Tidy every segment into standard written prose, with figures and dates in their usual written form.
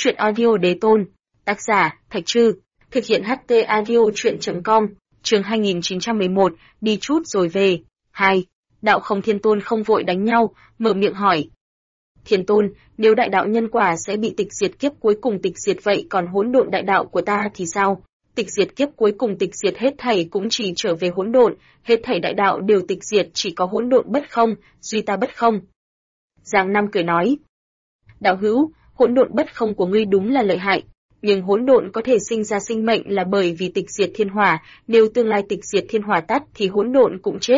Chuyện audio đế tôn. Tác giả, Thạch Trư. Thực hiện HT audio chuyện.com. Chương 2911, đi chút rồi về. 2. Đạo Không Thiên Tôn không vội đánh nhau, mở miệng hỏi. Thiên Tôn, nếu đại đạo nhân quả sẽ bị tịch diệt kiếp cuối cùng tịch diệt vậy còn hỗn độn đại đạo của ta thì sao? Tịch diệt kiếp cuối cùng tịch diệt hết thảy cũng chỉ trở về hỗn độn, hết thảy đại đạo đều tịch diệt, chỉ có hỗn độn bất không, duy ta bất không. Giang Nam cười nói. Đạo hữu, hỗn độn bất không của ngươi đúng là lợi hại, nhưng hỗn độn có thể sinh ra sinh mệnh là bởi vì tịch diệt thiên hỏa, nếu tương lai tịch diệt thiên hỏa tắt thì hỗn độn cũng chết.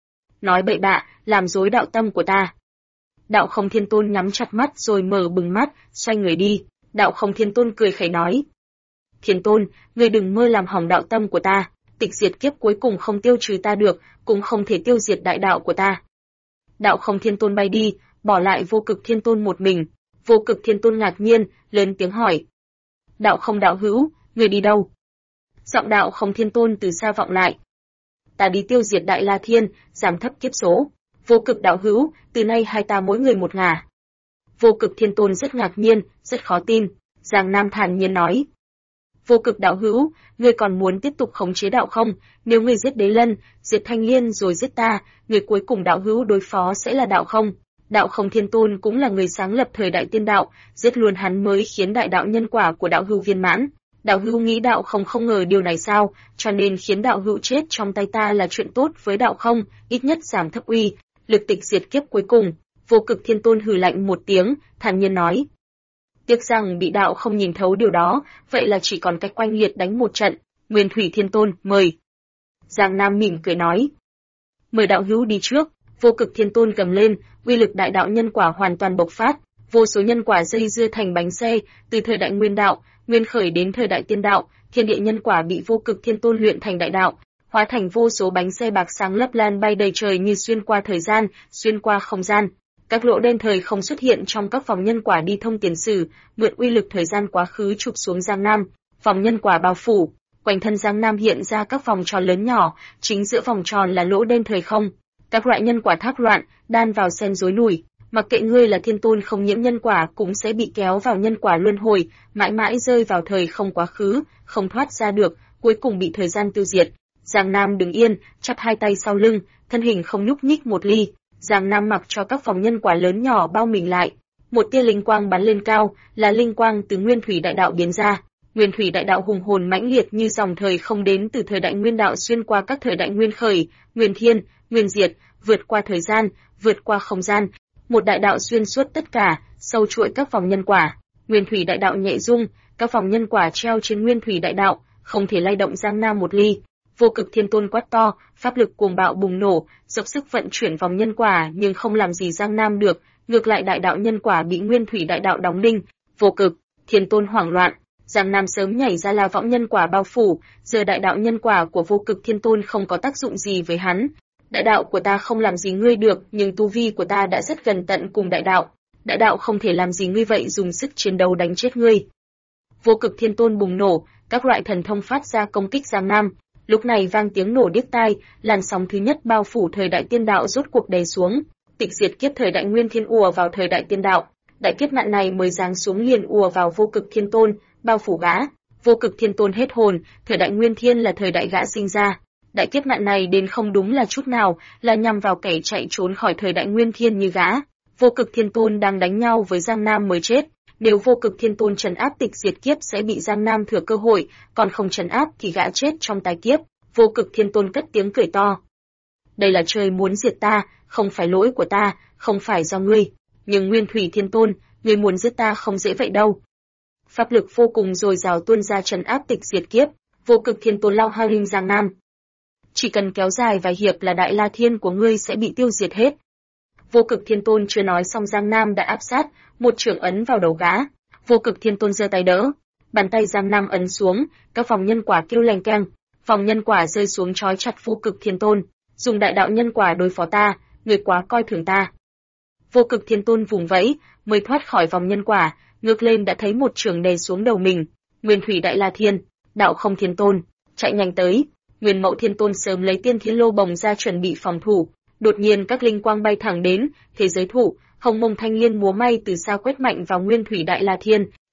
Nói bậy bạ, làm dối đạo tâm của ta. Đạo Không Thiên Tôn nhắm chặt mắt rồi mở bừng mắt, xoay người đi. Đạo Không Thiên Tôn cười khẩy nói. Thiên Tôn, ngươi đừng mơ làm hỏng đạo tâm của ta, tịch diệt kiếp cuối cùng không tiêu trừ ta được, cũng không thể tiêu diệt đại đạo của ta. Đạo Không Thiên Tôn bay đi, bỏ lại Vô Cực Thiên Tôn một mình. Vô Cực Thiên Tôn ngạc nhiên, lớn tiếng hỏi. Đạo Không đạo hữu, ngươi đi đâu? Giọng Đạo Không Thiên Tôn từ xa vọng lại. Ta đi tiêu diệt Đại La Thiên, giảm thấp kiếp số. Vô Cực đạo hữu, từ nay hai ta mỗi người một ngả. Vô Cực Thiên Tôn rất ngạc nhiên, rất khó tin. Giang Nam thản nhiên nói. Vô Cực đạo hữu, ngươi còn muốn tiếp tục khống chế đạo không? Nếu ngươi giết Đế Lân, diệt Thanh Liên rồi giết ta, người cuối cùng đạo hữu đối phó sẽ là đạo không? Đạo Không Thiên Tôn cũng là người sáng lập thời đại tiên đạo, giết luôn hắn mới khiến đại đạo nhân quả của đạo hữu viên mãn. Đạo hữu nghĩ đạo không ngờ điều này sao, cho nên khiến đạo hữu chết trong tay ta là chuyện tốt với đạo không, ít nhất giảm thấp uy, lực tịch diệt kiếp cuối cùng. Vô Cực Thiên Tôn hừ lạnh một tiếng, thản nhiên nói. Tiếc rằng bị đạo không nhìn thấu điều đó, vậy là chỉ còn cách oanh liệt đánh một trận. Nguyên Thủy Thiên Tôn, mời. Giang Nam mỉm cười nói. Mời đạo hữu đi trước. Vô Cực Thiên Tôn gầm lên, uy lực đại đạo nhân quả hoàn toàn bộc phát, vô số nhân quả dây dưa thành bánh xe, từ thời đại nguyên đạo, nguyên khởi đến thời đại tiên đạo, thiên địa nhân quả bị Vô Cực Thiên Tôn luyện thành đại đạo, hóa thành vô số bánh xe bạc sáng lấp lan bay đầy trời như xuyên qua thời gian, xuyên qua không gian. Các lỗ đen thời không xuất hiện trong các vòng nhân quả đi thông tiền sử, mượn uy lực thời gian quá khứ chụp xuống Giang Nam, vòng nhân quả bao phủ, quanh thân Giang Nam hiện ra các vòng tròn lớn nhỏ, chính giữa vòng tròn là lỗ đen thời không. Các loại nhân quả thác loạn, đan vào xen rối nùi, mặc kệ ngươi là thiên tôn không nhiễm nhân quả cũng sẽ bị kéo vào nhân quả luân hồi, mãi mãi rơi vào thời không quá khứ, không thoát ra được, cuối cùng bị thời gian tiêu diệt. Giang Nam đứng yên, chắp hai tay sau lưng, thân hình không nhúc nhích một ly. Giang Nam mặc cho các vòng nhân quả lớn nhỏ bao mình lại. Một tia linh quang bắn lên cao, là linh quang từ Nguyên Thủy Đại Đạo biến ra. Nguyên Thủy Đại Đạo hùng hồn mãnh liệt như dòng thời không đến từ thời đại Nguyên Đạo xuyên qua các thời đại Nguyên Khởi, Nguyên Thiên, Nguyên Diệt, vượt qua thời gian, vượt qua không gian. Một đại đạo xuyên suốt tất cả, sâu chuỗi các vòng nhân quả. Nguyên Thủy Đại Đạo nhẹ rung, các vòng nhân quả treo trên Nguyên Thủy Đại Đạo, không thể lay động Giang Nam một ly. Vô Cực Thiên Tôn quát to, pháp lực cuồng bạo bùng nổ, dốc sức vận chuyển vòng nhân quả nhưng không làm gì Giang Nam được, ngược lại đại đạo nhân quả bị Nguyên Thủy Đại Đạo đóng đinh. Vô Cực Thiên Tôn hoảng loạn, Giang Nam sớm nhảy ra la võng nhân quả bao phủ, giờ đại đạo nhân quả của Vô Cực Thiên Tôn không có tác dụng gì với hắn. Đại đạo của ta không làm gì ngươi được, nhưng tu vi của ta đã rất gần tận cùng đại đạo. Đại đạo không thể làm gì ngươi vậy, dùng sức chiến đấu đánh chết ngươi. Vô Cực Thiên Tôn bùng nổ, các loại thần thông phát ra công kích Giang Nam. Lúc này vang tiếng nổ điếc tai, làn sóng thứ nhất bao phủ thời đại tiên đạo rốt cuộc đè xuống, tịch diệt kiếp thời đại Nguyên Thiên ùa vào thời đại tiên đạo. Đại kiếp nạn này mới giáng xuống liền ùa vào Vô Cực Thiên Tôn, bao phủ gã. Vô Cực Thiên Tôn hết hồn, thời đại Nguyên Thiên là thời đại gã sinh ra. Đại kiếp nạn này đến không đúng là chút nào, là nhằm vào kẻ chạy trốn khỏi thời đại Nguyên Thiên như gã. Vô Cực Thiên Tôn đang đánh nhau với Giang Nam mới chết. Nếu Vô Cực Thiên Tôn trấn áp tịch diệt kiếp sẽ bị Giang Nam thừa cơ hội, còn không trấn áp thì gã chết trong tai kiếp. Vô Cực Thiên Tôn cất tiếng cười to. Đây là trời muốn diệt ta, không phải lỗi của ta, không phải do ngươi. Nhưng Nguyên Thủy Thiên Tôn, ngươi muốn giết ta không dễ vậy đâu. Pháp lực vô cùng dồi dào tuôn ra trấn áp tịch diệt kiếp. Vô Cực Thiên Tôn lao hao hình Giang Nam. Chỉ cần kéo dài vài hiệp là Đại La Thiên của ngươi sẽ bị tiêu diệt hết. Vô Cực Thiên Tôn chưa nói xong Giang Nam đã áp sát, một chưởng ấn vào đầu gã. Vô Cực Thiên Tôn giơ tay đỡ, bàn tay Giang Nam ấn xuống, các vòng nhân quả kêu leng keng, vòng nhân quả rơi xuống trói chặt Vô Cực Thiên Tôn. Dùng đại đạo nhân quả đối phó ta, người quá coi thường ta. Vô Cực Thiên Tôn vùng vẫy, mới thoát khỏi vòng nhân quả, ngước lên đã thấy một chưởng đè xuống đầu mình. Nguyên Thủy Đại La Thiên, Đạo Không Thiên Tôn, chạy nhanh tới. Nguyên Mậu Thiên Tôn sớm lấy Tiên Thiên Lô bồng ra chuẩn bị phòng thủ. Đột nhiên các linh quang bay thẳng đến, thế giới thủ, hồng mông thanh liên múa may từ xa quét mạnh vào Nguyên Thủy Đại La Thiên.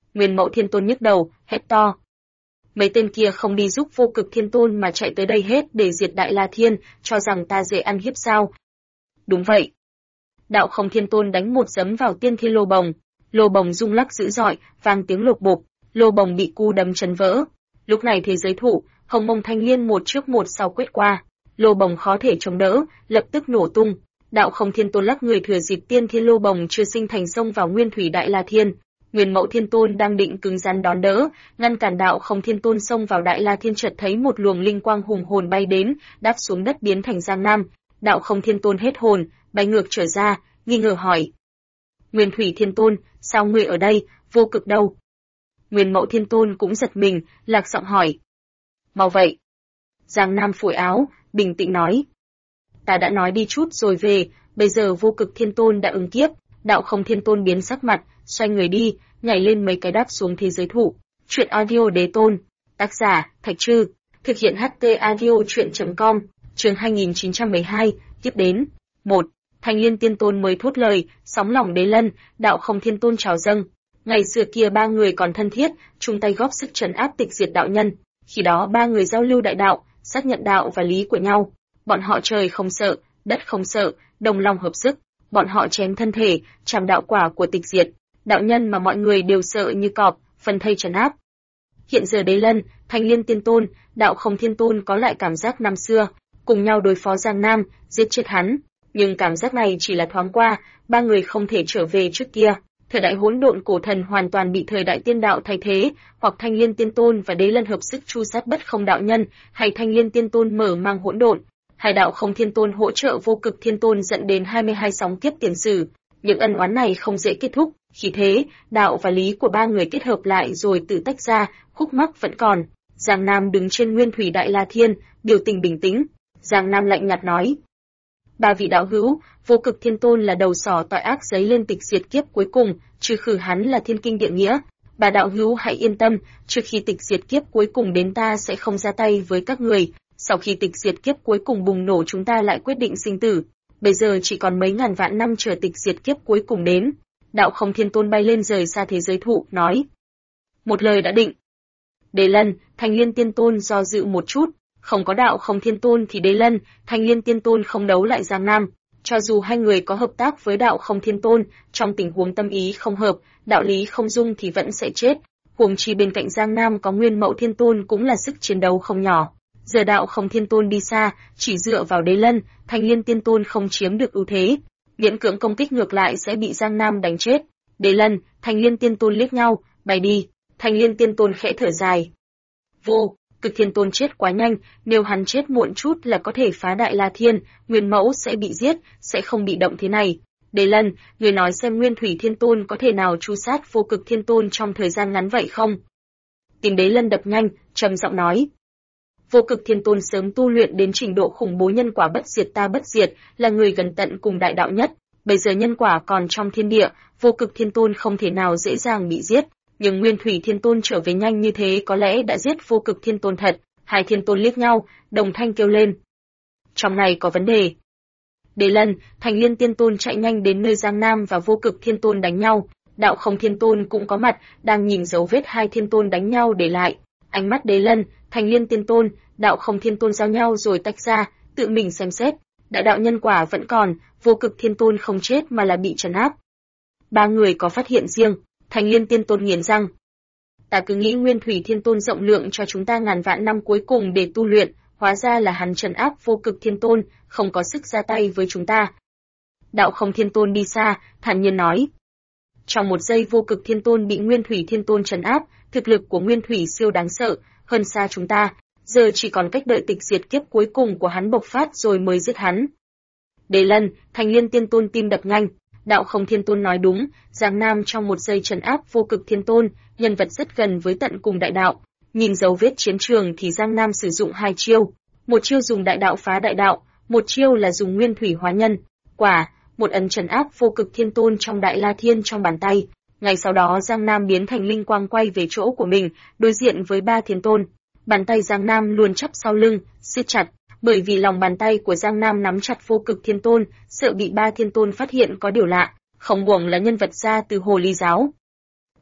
Nguyên Mẫu Thiên Tôn nhức đầu, hét to. Mấy tên kia không đi giúp Vô Cực Thiên Tôn mà chạy tới đây hết để diệt Đại La Thiên, cho rằng ta dễ ăn hiếp sao? Đúng vậy. Đạo Không Thiên Tôn đánh một giấm vào Tiên Thiên Lô Bồng. Lô Bồng rung lắc dữ dội, vang tiếng lột bộp, lô bồng bị cu đấm chấn vỡ. Lúc này thế giới thụ, Hồng Mông Thanh Liên một trước một sau quét qua, lô bồng khó thể chống đỡ, lập tức nổ tung. Đạo Không Thiên Tôn lắc người thừa dịp Tiên Thiên Lô Bồng chưa sinh thành xông vào Nguyên Thủy Đại La Thiên. Nguyên Mẫu Thiên Tôn đang định cứng rắn đón đỡ, ngăn cản Đạo Không Thiên Tôn xông vào Đại La Thiên, chợt thấy một luồng linh quang hùng hồn bay đến, đáp xuống đất biến thành Giang Nam. Đạo Không Thiên Tôn hết hồn, bay ngược trở ra, nghi ngờ hỏi: Nguyên Thủy Thiên Tôn, sao ngươi ở đây, Vô Cực đâu? Nguyên Mẫu Thiên Tôn cũng giật mình, lạc giọng hỏi: Mau vậy. Giang Nam phủi áo, bình tĩnh nói: Ta đã nói đi chút rồi về, bây giờ Vô Cực Thiên Tôn đã ứng kiếp. Đạo Không Thiên Tôn biến sắc mặt, xoay người đi, nhảy lên mấy cái đáp xuống thế giới thụ. Truyện audio Đế Tôn, tác giả Thạch Trư, thực hiện HT audio truyện.com, chương 2912, tiếp đến. 1. Thanh Liên Tiên Tôn mới thốt lời, sóng lòng Đế Lân, Đạo Không Thiên Tôn chào dâng. Ngày xưa kia ba người còn thân thiết, chung tay góp sức trấn áp tịch diệt đạo nhân. Khi đó ba người giao lưu đại đạo, xác nhận đạo và lý của nhau. Bọn họ trời không sợ, đất không sợ, đồng lòng hợp sức. Bọn họ chém thân thể, chạm đạo quả của tịch diệt. Đạo nhân mà mọi người đều sợ như cọp, phân thây trấn áp. Hiện giờ Đế Lân, Thanh Liên Tiên Tôn, Đạo Không Thiên Tôn có lại cảm giác năm xưa, cùng nhau đối phó Giang Nam, giết chết hắn. Nhưng cảm giác này chỉ là thoáng qua, ba người không thể trở về trước kia. Thời đại hỗn độn cổ thần hoàn toàn bị thời đại tiên đạo thay thế, hoặc Thanh Liên Tiên Tôn và Đế Lân hợp sức tru sát bất không đạo nhân, hay Thanh Liên Tiên Tôn mở mang hỗn độn, hay Đạo Không Thiên Tôn hỗ trợ Vô Cực Thiên Tôn dẫn đến 22 sóng kiếp tiền sử. Những ân oán này không dễ kết thúc, khi thế, đạo và lý của ba người kết hợp lại rồi tự tách ra, khúc mắc vẫn còn. Giang Nam đứng trên Nguyên Thủy Đại La Thiên, biểu tình bình tĩnh. Giang Nam lạnh nhạt nói: Ba vị đạo hữu, Vô Cực Thiên Tôn là đầu sỏ tội ác giấy lên tịch diệt kiếp cuối cùng, trừ khử hắn là thiên kinh địa nghĩa. Bà đạo hữu hãy yên tâm, trước khi tịch diệt kiếp cuối cùng đến ta sẽ không ra tay với các người. Sau khi tịch diệt kiếp cuối cùng bùng nổ chúng ta lại quyết định sinh tử. Bây giờ chỉ còn mấy ngàn vạn năm chờ tịch diệt kiếp cuối cùng đến. Đạo Không Thiên Tôn bay lên rời xa thế giới thụ, nói: Một lời đã định. Đế Lân, Thanh Liên Tiên Tôn do dự một chút. Không có Đạo Không Thiên Tôn thì Đế Lân, Thanh Liên Tiên Tôn không đấu lại Giang Nam. Cho dù hai người có hợp tác với Đạo Không Thiên Tôn, trong tình huống tâm ý không hợp, đạo lý không dung thì vẫn sẽ chết. Huống chi bên cạnh Giang Nam có Nguyên Mẫu Thiên Tôn cũng là sức chiến đấu không nhỏ. Giờ Đạo Không Thiên Tôn đi xa, chỉ dựa vào Đế Lân, Thanh Liên Tiên Tôn không chiếm được ưu thế. Miễn cưỡng công kích ngược lại sẽ bị Giang Nam đánh chết. Đế Lân, Thanh Liên Tiên Tôn liếc nhau, bay đi. Thanh Liên Tiên Tôn khẽ thở dài. Vô Cực Thiên Tôn chết quá nhanh, nếu hắn chết muộn chút là có thể phá Đại La Thiên, Nguyên Mẫu sẽ bị giết, sẽ không bị động thế này. Đế Lân, người nói xem Nguyên Thủy Thiên Tôn có thể nào tru sát Vô Cực Thiên Tôn trong thời gian ngắn vậy không? Tim Đế Lân đập nhanh, trầm giọng nói. Vô Cực Thiên Tôn sớm tu luyện đến trình độ khủng bố nhân quả bất diệt ta bất diệt, là người gần tận cùng đại đạo nhất. Bây giờ nhân quả còn trong thiên địa, Vô Cực Thiên Tôn không thể nào dễ dàng bị giết. Nhưng Nguyên Thủy Thiên Tôn trở về nhanh như thế có lẽ đã giết Vô Cực Thiên Tôn thật. Hai Thiên Tôn liếc nhau, đồng thanh kêu lên. Trong này có vấn đề. Đế Lân, Thanh Liên Tiên Tôn chạy nhanh đến nơi Giang Nam và Vô Cực Thiên Tôn đánh nhau. Đạo Không Thiên Tôn cũng có mặt, đang nhìn dấu vết hai Thiên Tôn đánh nhau để lại. Ánh mắt Đế Lân, Thanh Liên Tiên Tôn, Đạo Không Thiên Tôn giao nhau rồi tách ra, tự mình xem xét. Đại đạo nhân quả vẫn còn, Vô Cực Thiên Tôn không chết mà là bị trấn áp. Ba người có phát hiện riêng. Thanh Liên Tiên Tôn nghiến răng. Ta cứ nghĩ Nguyên Thủy Thiên Tôn rộng lượng cho chúng ta ngàn vạn năm cuối cùng để tu luyện, hóa ra là hắn trấn áp Vô Cực Thiên Tôn, không có sức ra tay với chúng ta. Đạo Không Thiên Tôn đi xa, thản nhiên nói. Trong một giây Vô Cực Thiên Tôn bị Nguyên Thủy Thiên Tôn trấn áp, thực lực của Nguyên Thủy siêu đáng sợ, hơn xa chúng ta, giờ chỉ còn cách đợi tịch diệt kiếp cuối cùng của hắn bộc phát rồi mới giết hắn. Đế Lân, Thanh Liên Tiên Tôn tim đập nhanh. Đạo Không Thiên Tôn nói đúng, Giang Nam trong một giây trấn áp Vô Cực Thiên Tôn, nhân vật rất gần với tận cùng đại đạo. Nhìn dấu vết chiến trường thì Giang Nam sử dụng hai chiêu, một chiêu dùng đại đạo phá đại đạo, một chiêu là dùng Nguyên Thủy hóa nhân. Quả, một ấn trấn áp Vô Cực Thiên Tôn trong Đại La Thiên trong bàn tay. Ngay sau đó Giang Nam biến thành linh quang quay về chỗ của mình, đối diện với ba Thiên Tôn. Bàn tay Giang Nam luôn chắp sau lưng, siết chặt. Bởi vì lòng bàn tay của Giang Nam nắm chặt Vô Cực Thiên Tôn, sợ bị ba Thiên Tôn phát hiện có điều lạ, không buồng là nhân vật ra từ Hồ Ly giáo.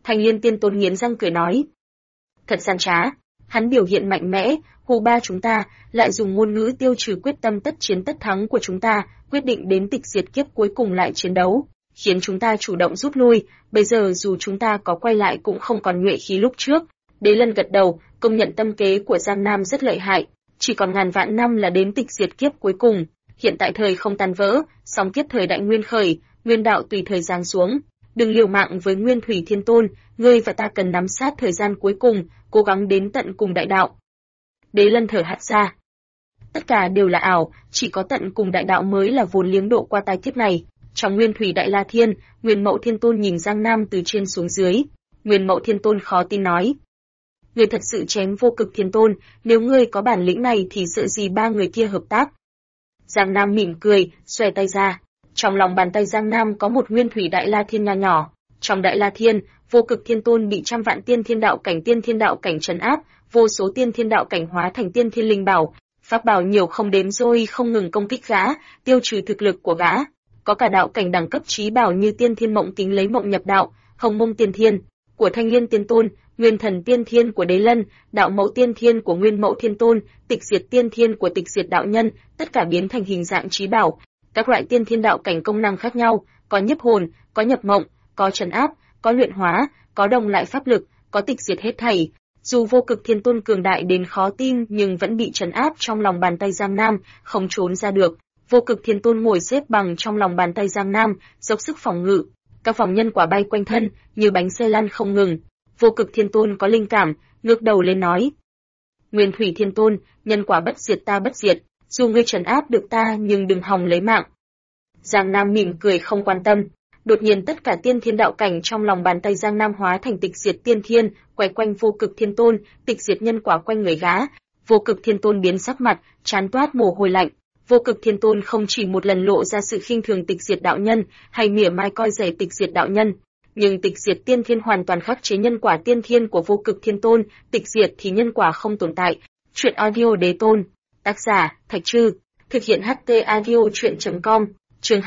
Thanh Liên Tiên Tôn nghiến răng cười nói. Thật gian trá, hắn biểu hiện mạnh mẽ, hù ba chúng ta, lại dùng ngôn ngữ tiêu trừ quyết tâm tất chiến tất thắng của chúng ta, quyết định đến tịch diệt kiếp cuối cùng lại chiến đấu, khiến chúng ta chủ động rút lui, bây giờ dù chúng ta có quay lại cũng không còn nhuệ khí lúc trước. Đế Lân gật đầu, công nhận tâm kế của Giang Nam rất lợi hại, chỉ còn ngàn vạn năm là đến tịch diệt kiếp cuối cùng, hiện tại thời không tan vỡ, sóng kiếp thời đại nguyên khởi, nguyên đạo tùy thời giáng xuống. Đừng liều mạng với Nguyên Thủy Thiên Tôn, ngươi và ta cần nắm sát thời gian cuối cùng, cố gắng đến tận cùng đại đạo. Đế Lân thở hắt ra. Tất cả đều là ảo, chỉ có tận cùng đại đạo mới là vốn liếng độ qua tai kiếp này. Trong Nguyên Thủy Đại La Thiên, Nguyên Mậu Thiên Tôn nhìn Giang Nam từ trên xuống dưới. Nguyên Mậu Thiên Tôn khó tin nói. Ngươi thật sự chém Vô Cực Thiên Tôn, nếu ngươi có bản lĩnh này thì sợ gì ba người kia hợp tác. Giang Nam mỉm cười, xòe tay ra. Trong lòng bàn tay Giang Nam có một Nguyên Thủy Đại La Thiên nho nhỏ. Trong Đại La Thiên, Vô Cực Thiên Tôn bị trăm vạn tiên thiên đạo cảnh trấn áp, vô số tiên thiên đạo cảnh hóa thành tiên thiên linh bảo, pháp bảo nhiều không đếm xuể không ngừng công kích gã, tiêu trừ thực lực của gã. Có cả đạo cảnh đẳng cấp chí bảo như Tiên Thiên Mộng Kính lấy mộng nhập đạo, Hồng Mông Tiên Thiên của Thanh Liên Tiên Tôn, Nguyên Thần Tiên Thiên của Đế Lân, Đạo Mẫu Tiên Thiên của Nguyên Mậu Thiên Tôn, Tịch Diệt Tiên Thiên của Tịch Diệt Đạo Nhân, tất cả biến thành hình dạng chí bảo. Các loại tiên thiên đạo cảnh công năng khác nhau, có nhiếp hồn, có nhập mộng, có trấn áp, có luyện hóa, có đồng lại pháp lực, có tịch diệt hết thảy. Dù Vô Cực Thiên Tôn cường đại đến khó tin nhưng vẫn bị trấn áp trong lòng bàn tay Giang Nam, không trốn ra được. Vô Cực Thiên Tôn ngồi xếp bằng trong lòng bàn tay Giang Nam, dốc sức phòng ngự. Các vòng nhân quả bay quanh thân, như bánh xe lăn không ngừng. Vô Cực Thiên Tôn có linh cảm, ngước đầu lên nói. Nguyên Thủy Thiên Tôn, nhân quả bất diệt ta bất diệt, dù ngươi trấn áp được ta nhưng đừng hòng lấy mạng. Giang Nam mỉm cười không quan tâm. Đột nhiên tất cả tiên thiên đạo cảnh trong lòng bàn tay Giang Nam hóa thành tịch diệt tiên thiên, quay quanh Vô Cực Thiên Tôn, tịch diệt nhân quả quanh người gã. Vô Cực Thiên Tôn biến sắc mặt, trán toát mồ hôi lạnh. Vô Cực Thiên Tôn không chỉ một lần lộ ra sự khinh thường tịch diệt đạo nhân, hay mỉa mai coi rẻ tịch diệt đạo nhân, nhưng tịch diệt tiên thiên hoàn toàn khắc chế nhân quả tiên thiên của Vô Cực Thiên Tôn, tịch diệt thì nhân quả không tồn tại. Truyện audio Đế Tôn, tác giả Thạch Trư, thực hiện HT audio truyện.com, chương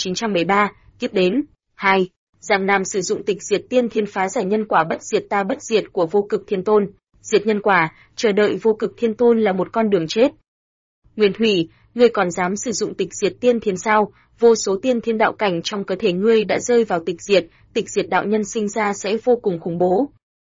2913, kiếp đến. 2. Giang Nam sử dụng tịch diệt tiên thiên phá giải nhân quả bất diệt ta bất diệt của Vô Cực Thiên Tôn, diệt nhân quả, chờ đợi Vô Cực Thiên Tôn là một con đường chết. Nguyên Thủy, ngươi còn dám sử dụng tịch diệt tiên thiên sao? Vô số tiên thiên đạo cảnh trong cơ thể ngươi đã rơi vào tịch diệt đạo nhân sinh ra sẽ vô cùng khủng bố.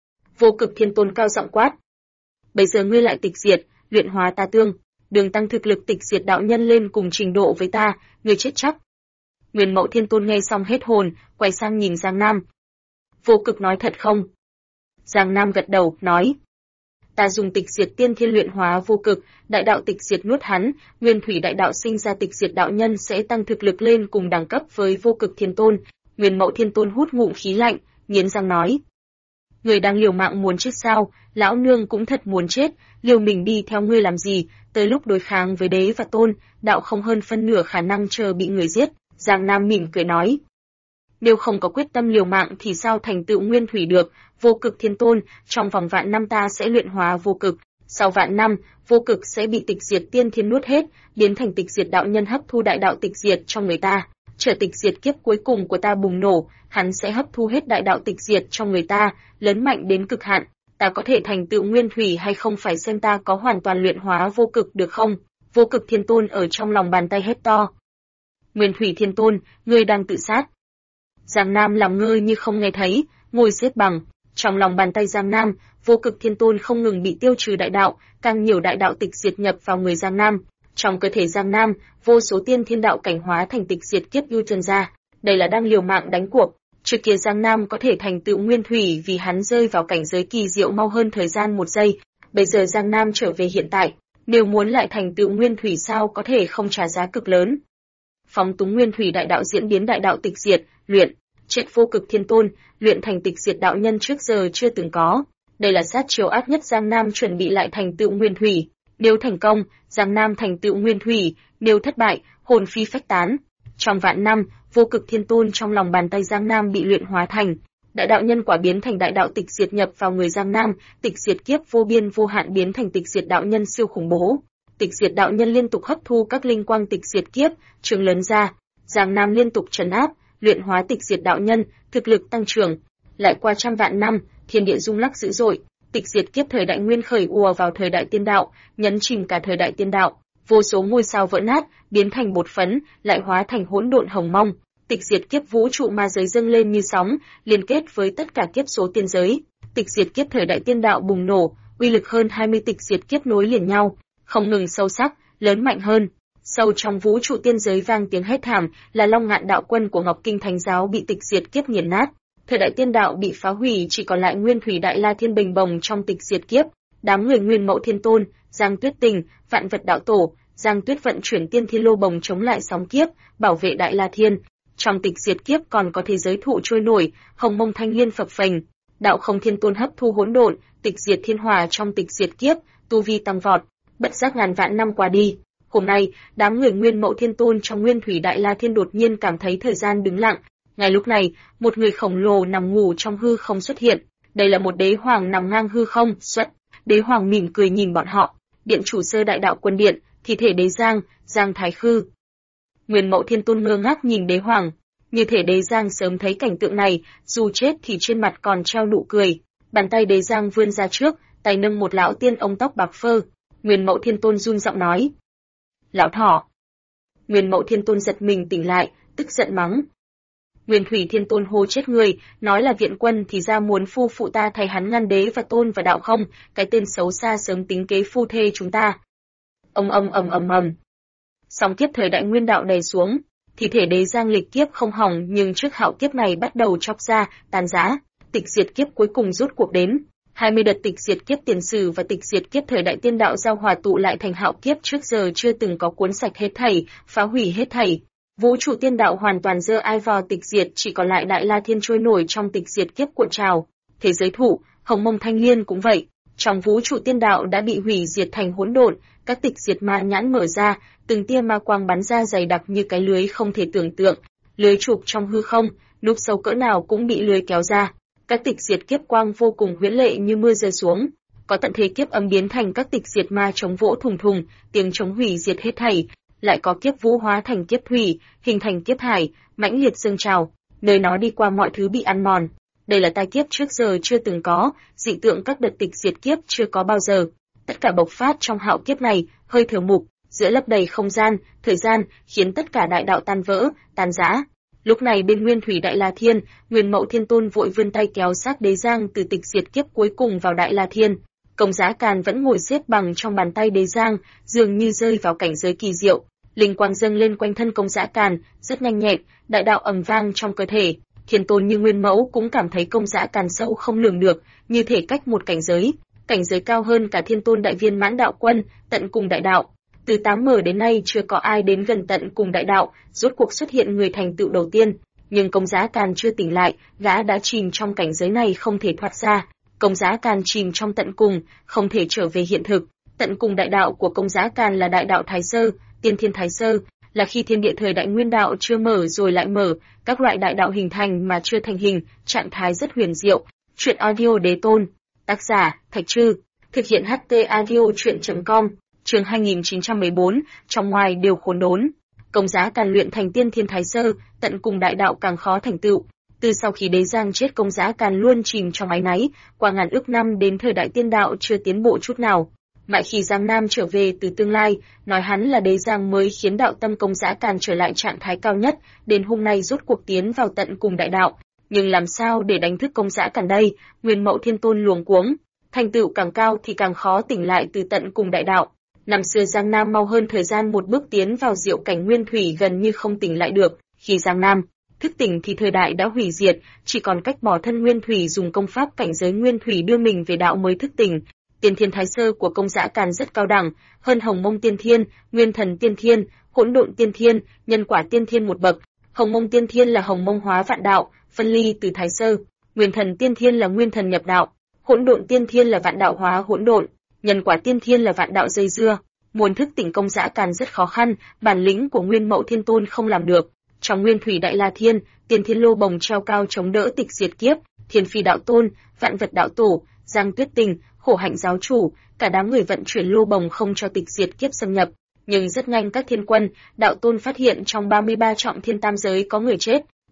Vô Cực Thiên Tôn cao giọng quát. Bây giờ ngươi lại tịch diệt, luyện hóa ta tương, đường tăng thực lực tịch diệt đạo nhân lên cùng trình độ với ta, ngươi chết chắc. Nguyên Mậu Thiên Tôn nghe xong hết hồn, quay sang nhìn Giang Nam. Vô Cực nói thật không? Giang Nam gật đầu, nói. Ta dùng tịch diệt tiên thiên luyện hóa Vô Cực, đại đạo tịch diệt nuốt hắn, Nguyên Thủy đại đạo sinh ra tịch diệt đạo nhân sẽ tăng thực lực lên cùng đẳng cấp với Vô Cực Thiên Tôn. Nguyên Mậu Thiên Tôn hút ngụm khí lạnh, nghiến răng nói. Người đang liều mạng muốn chết sao? Lão nương cũng thật muốn chết, liều mình đi theo ngươi làm gì? Tới lúc đối kháng với đế và tôn, đạo không hơn phân nửa khả năng chờ bị người giết. Giang Nam mỉm cười nói. Nếu không có quyết tâm liều mạng thì sao thành tựu Nguyên Thủy được? Vô Cực Thiên Tôn, trong vòng vạn năm ta sẽ luyện hóa Vô Cực, sau vạn năm, Vô Cực sẽ bị tịch diệt tiên thiên nuốt hết, biến thành tịch diệt đạo nhân hấp thu đại đạo tịch diệt trong người ta. Chờ tịch diệt kiếp cuối cùng của ta bùng nổ, hắn sẽ hấp thu hết đại đạo tịch diệt trong người ta, lớn mạnh đến cực hạn. Ta có thể thành tựu Nguyên Thủy hay không phải xem ta có hoàn toàn luyện hóa Vô Cực được không? Vô Cực Thiên Tôn ở trong lòng bàn tay hét to. Nguyên Thủy Thiên Tôn, ngươi đang tự sát. Giang Nam làm ngơ như không nghe thấy, ngồi xếp bằng. Trong lòng bàn tay Giang Nam, Vô Cực Thiên Tôn không ngừng bị tiêu trừ đại đạo, càng nhiều đại đạo tịch diệt nhập vào người Giang Nam. Trong cơ thể Giang Nam, vô số tiên thiên đạo cảnh hóa thành tịch diệt kiếp ưu trần ra. Đây là đang liều mạng đánh cuộc. Trước kia Giang Nam có thể thành tựu Nguyên Thủy vì hắn rơi vào cảnh giới kỳ diệu mau hơn thời gian một giây. Bây giờ Giang Nam trở về hiện tại, nếu muốn lại thành tựu Nguyên Thủy sao có thể không trả giá cực lớn. Phóng túng Nguyên Thủy đại đạo diễn biến đại đạo tịch diệt, luyện, chết Vô Cực Thiên Tôn, luyện thành tịch diệt đạo nhân trước giờ chưa từng có. Đây là sát chiêu ác nhất Giang Nam chuẩn bị lại thành tựu Nguyên Thủy. Nếu thành công, Giang Nam thành tựu Nguyên Thủy, nếu thất bại, hồn phi phách tán. Trong vạn năm, Vô Cực Thiên Tôn trong lòng bàn tay Giang Nam bị luyện hóa thành đại đạo nhân quả biến thành đại đạo tịch diệt nhập vào người Giang Nam, tịch diệt kiếp vô biên vô hạn biến thành tịch diệt đạo nhân siêu khủng bố. Tịch diệt đạo nhân liên tục hấp thu các linh quang tịch diệt kiếp, trường lớn ra. Giang Nam liên tục trấn áp, luyện hóa tịch diệt đạo nhân, thực lực tăng trưởng. lại qua trăm vạn năm, thiên địa rung lắc dữ dội, tịch diệt kiếp thời đại nguyên khởi ùa vào thời đại tiên đạo, nhấn chìm cả thời đại tiên đạo. Vô số ngôi sao vỡ nát, biến thành bột phấn, lại hóa thành hỗn độn hồng mông. Tịch diệt kiếp vũ trụ ma giới dâng lên như sóng, liên kết với tất cả kiếp số tiên giới. Tịch diệt kiếp thời đại tiên đạo bùng nổ, uy lực hơn 20 tịch diệt kiếp nối liền nhau, không ngừng sâu sắc, lớn mạnh hơn. Sâu trong vũ trụ tiên giới vang tiếng hét thảm, là Long Ngạn đạo quân của Ngọc Kinh Thánh giáo bị tịch diệt kiếp nghiền nát. Thời đại tiên đạo bị phá hủy, chỉ còn lại Nguyên Thủy Đại La Thiên bình bồng trong tịch diệt kiếp. Đám người Nguyên Mẫu Thiên Tôn, Giang Tuyết Tình, Vạn Vật Đạo Tổ, Giang Tuyết vận chuyển tiên thiên lô bồng chống lại sóng kiếp, bảo vệ Đại La Thiên. Trong tịch diệt kiếp còn có thế giới thụ trôi nổi, hồng mông thanh liên phập phềnh. Đạo Không Thiên Tôn hấp thu hỗn độn, tịch diệt thiên hỏa trong tịch diệt kiếp, tu vi tăng vọt. Bất giác ngàn vạn năm qua đi, hôm nay, đám người Nguyên Mẫu Thiên Tôn trong Nguyên Thủy Đại La Thiên đột nhiên cảm thấy thời gian đứng lặng. Ngay lúc này, một người khổng lồ nằm ngủ trong hư không xuất hiện. Đây là một đế hoàng nằm ngang hư không xuất. Đế hoàng mỉm cười nhìn bọn họ. Điện chủ sơ đại đạo quân điện, thi thể đế Giang, Giang Thái Khư. Nguyên Mẫu Thiên Tôn ngơ ngác nhìn đế hoàng. Như thể đế Giang sớm thấy cảnh tượng này, dù chết thì trên mặt còn treo nụ cười. Bàn tay đế Giang vươn ra trước, tay nâng một lão tiên ông tóc bạc phơ. Nguyên Mẫu Thiên Tôn run giọng nói: "Lão thỏ." Nguyên Mẫu Thiên Tôn giật mình tỉnh lại, tức giận mắng: "Nguyên Thủy Thiên Tôn hô chết người, nói là viện quân thì ra muốn phu phụ ta thay hắn ngăn đế và tôn và đạo không, cái tên xấu xa sớm tính kế phu thê chúng ta." Ầm. Sóng kiếp thời đại nguyên đạo đầy xuống, thi thể đế Giang lịch kiếp không hỏng, nhưng trước hạo kiếp này bắt đầu chóc ra, tàn rã. Tịch diệt kiếp cuối cùng rút cuộc đến. 20 đợt tịch diệt kiếp tiền sử và tịch diệt kiếp thời đại tiên đạo giao hòa tụ lại thành hạo kiếp trước giờ chưa từng có, cuốn sạch hết thảy, phá hủy hết thảy. Vũ trụ tiên đạo hoàn toàn dơ ai vào tịch diệt, chỉ còn lại Đại La Thiên trôi nổi trong tịch diệt kiếp cuộn trào. Thế giới thụ, hồng mông thanh liên cũng vậy. Trong vũ trụ tiên đạo đã bị hủy diệt thành hỗn độn, các tịch diệt ma nhãn mở ra, từng tia ma quang bắn ra dày đặc như cái lưới không thể tưởng tượng. Lưới chụp trong hư không, núp sâu cỡ nào cũng bị lưới kéo ra. Các tịch diệt kiếp quang vô cùng huyễn lệ như mưa rơi xuống. Có tận thế kiếp âm biến thành các tịch diệt ma chống vỗ thùng thùng, tiếng chống hủy diệt hết thảy. Lại có kiếp vũ hóa thành kiếp thủy, hình thành kiếp hải, mãnh liệt dâng trào, nơi nó đi qua mọi thứ bị ăn mòn. Đây là tai kiếp trước giờ chưa từng có, dị tượng các đợt tịch diệt kiếp chưa có bao giờ. Tất cả bộc phát trong hạo kiếp này, hơi thở mục, giữa lấp đầy không gian, thời gian, khiến tất cả đại đạo tan vỡ, tan rã. Lúc này bên Nguyên Thủy Đại La Thiên, Nguyên Mẫu Thiên Tôn vội vươn tay kéo xác đế Giang từ tịch diệt kiếp cuối cùng vào Đại La Thiên. Công Giá Càn vẫn ngồi xếp bằng trong bàn tay đế Giang, dường như rơi vào cảnh giới kỳ diệu. Linh quang dâng lên quanh thân Công Giá Càn, rất nhanh nhẹn, đại đạo ầm vang trong cơ thể. Thiên Tôn như Nguyên Mẫu cũng cảm thấy Công Giá Càn sâu không lường được, như thể cách một cảnh giới cao hơn cả Thiên Tôn Đại Viên Mãn Đạo Quân, tận cùng đại đạo. Từ 8M đến nay chưa có ai đến gần tận cùng đại đạo, rốt cuộc xuất hiện người thành tựu đầu tiên. Nhưng Công Giá Càn chưa tỉnh lại, gã đã chìm trong cảnh giới này không thể thoát ra. Công Giá Càn chìm trong tận cùng, không thể trở về hiện thực. Tận cùng đại đạo của Công Giá Càn là đại đạo Thái Sơ, Tiên Thiên Thái Sơ, là khi thiên địa thời đại nguyên đạo chưa mở rồi lại mở, các loại đại đạo hình thành mà chưa thành hình, trạng thái rất huyền diệu. Truyện audio Đế Tôn, tác giả Thạch Trư, thực hiện HT audio truyện.com. Chương 2914, trong ngoài đều khốn đốn. Công Giá Càn luyện thành Tiên Thiên Thái Sơ, tận cùng đại đạo càng khó thành tựu. Từ sau khi đế Giang chết, Công Giá Càn luôn chìm trong áy náy, qua ngàn ước năm đến thời đại tiên đạo chưa tiến bộ chút nào. Mãi khi Giang Nam trở về từ tương lai, nói hắn là đế Giang mới khiến đạo tâm Công Giá Càn trở lại trạng thái cao nhất, đến hôm nay rốt cuộc tiến vào tận cùng đại đạo. Nhưng làm sao để đánh thức Công Giá Càn đây? Nguyên Mẫu Thiên Tôn luống cuống. Thành tựu càng cao thì càng khó tỉnh lại từ tận cùng đại đạo. Năm xưa Giang Nam mau hơn thời gian một bước tiến vào diệu cảnh nguyên thủy, gần như không tỉnh lại được. Khi Giang Nam thức tỉnh thì thời đại đã hủy diệt, chỉ còn cách bỏ thân nguyên thủy dùng công pháp cảnh giới nguyên thủy đưa mình về đạo mới thức tỉnh. Tiên Thiên Thái Sơ của Công Giá Càn rất cao đẳng, hơn Hồng Mông Tiên Thiên, Nguyên Thần Tiên Thiên, Hỗn Độn Tiên Thiên, Nhân Quả Tiên Thiên một bậc. Hồng Mông Tiên Thiên là hồng mông hóa vạn đạo, phân ly từ Thái Sơ. Nguyên Thần Tiên Thiên là nguyên thần nhập đạo. Hỗn Độn Tiên Thiên là vạn đạo hóa hỗn độn. Nhân Quả Tiên Thiên là vạn đạo dây dưa. Muốn thức tỉnh Công Giá Càn rất khó khăn, bản lĩnh của Nguyên Mẫu Thiên Tôn không làm được. Trong Nguyên Thủy Đại La Thiên, Tiên Thiên Lô bồng treo cao chống đỡ tịch diệt kiếp, Thiên Phi Đạo Tôn, Vạn Vật Đạo Tổ, Giang Tuyết Tình, Khổ Hạnh Giáo Chủ, cả đám người vận chuyển lô bồng không cho tịch diệt kiếp xâm nhập. Nhưng rất nhanh các thiên quân, đạo tôn phát hiện trong 33 trọng thiên tam giới có người chết.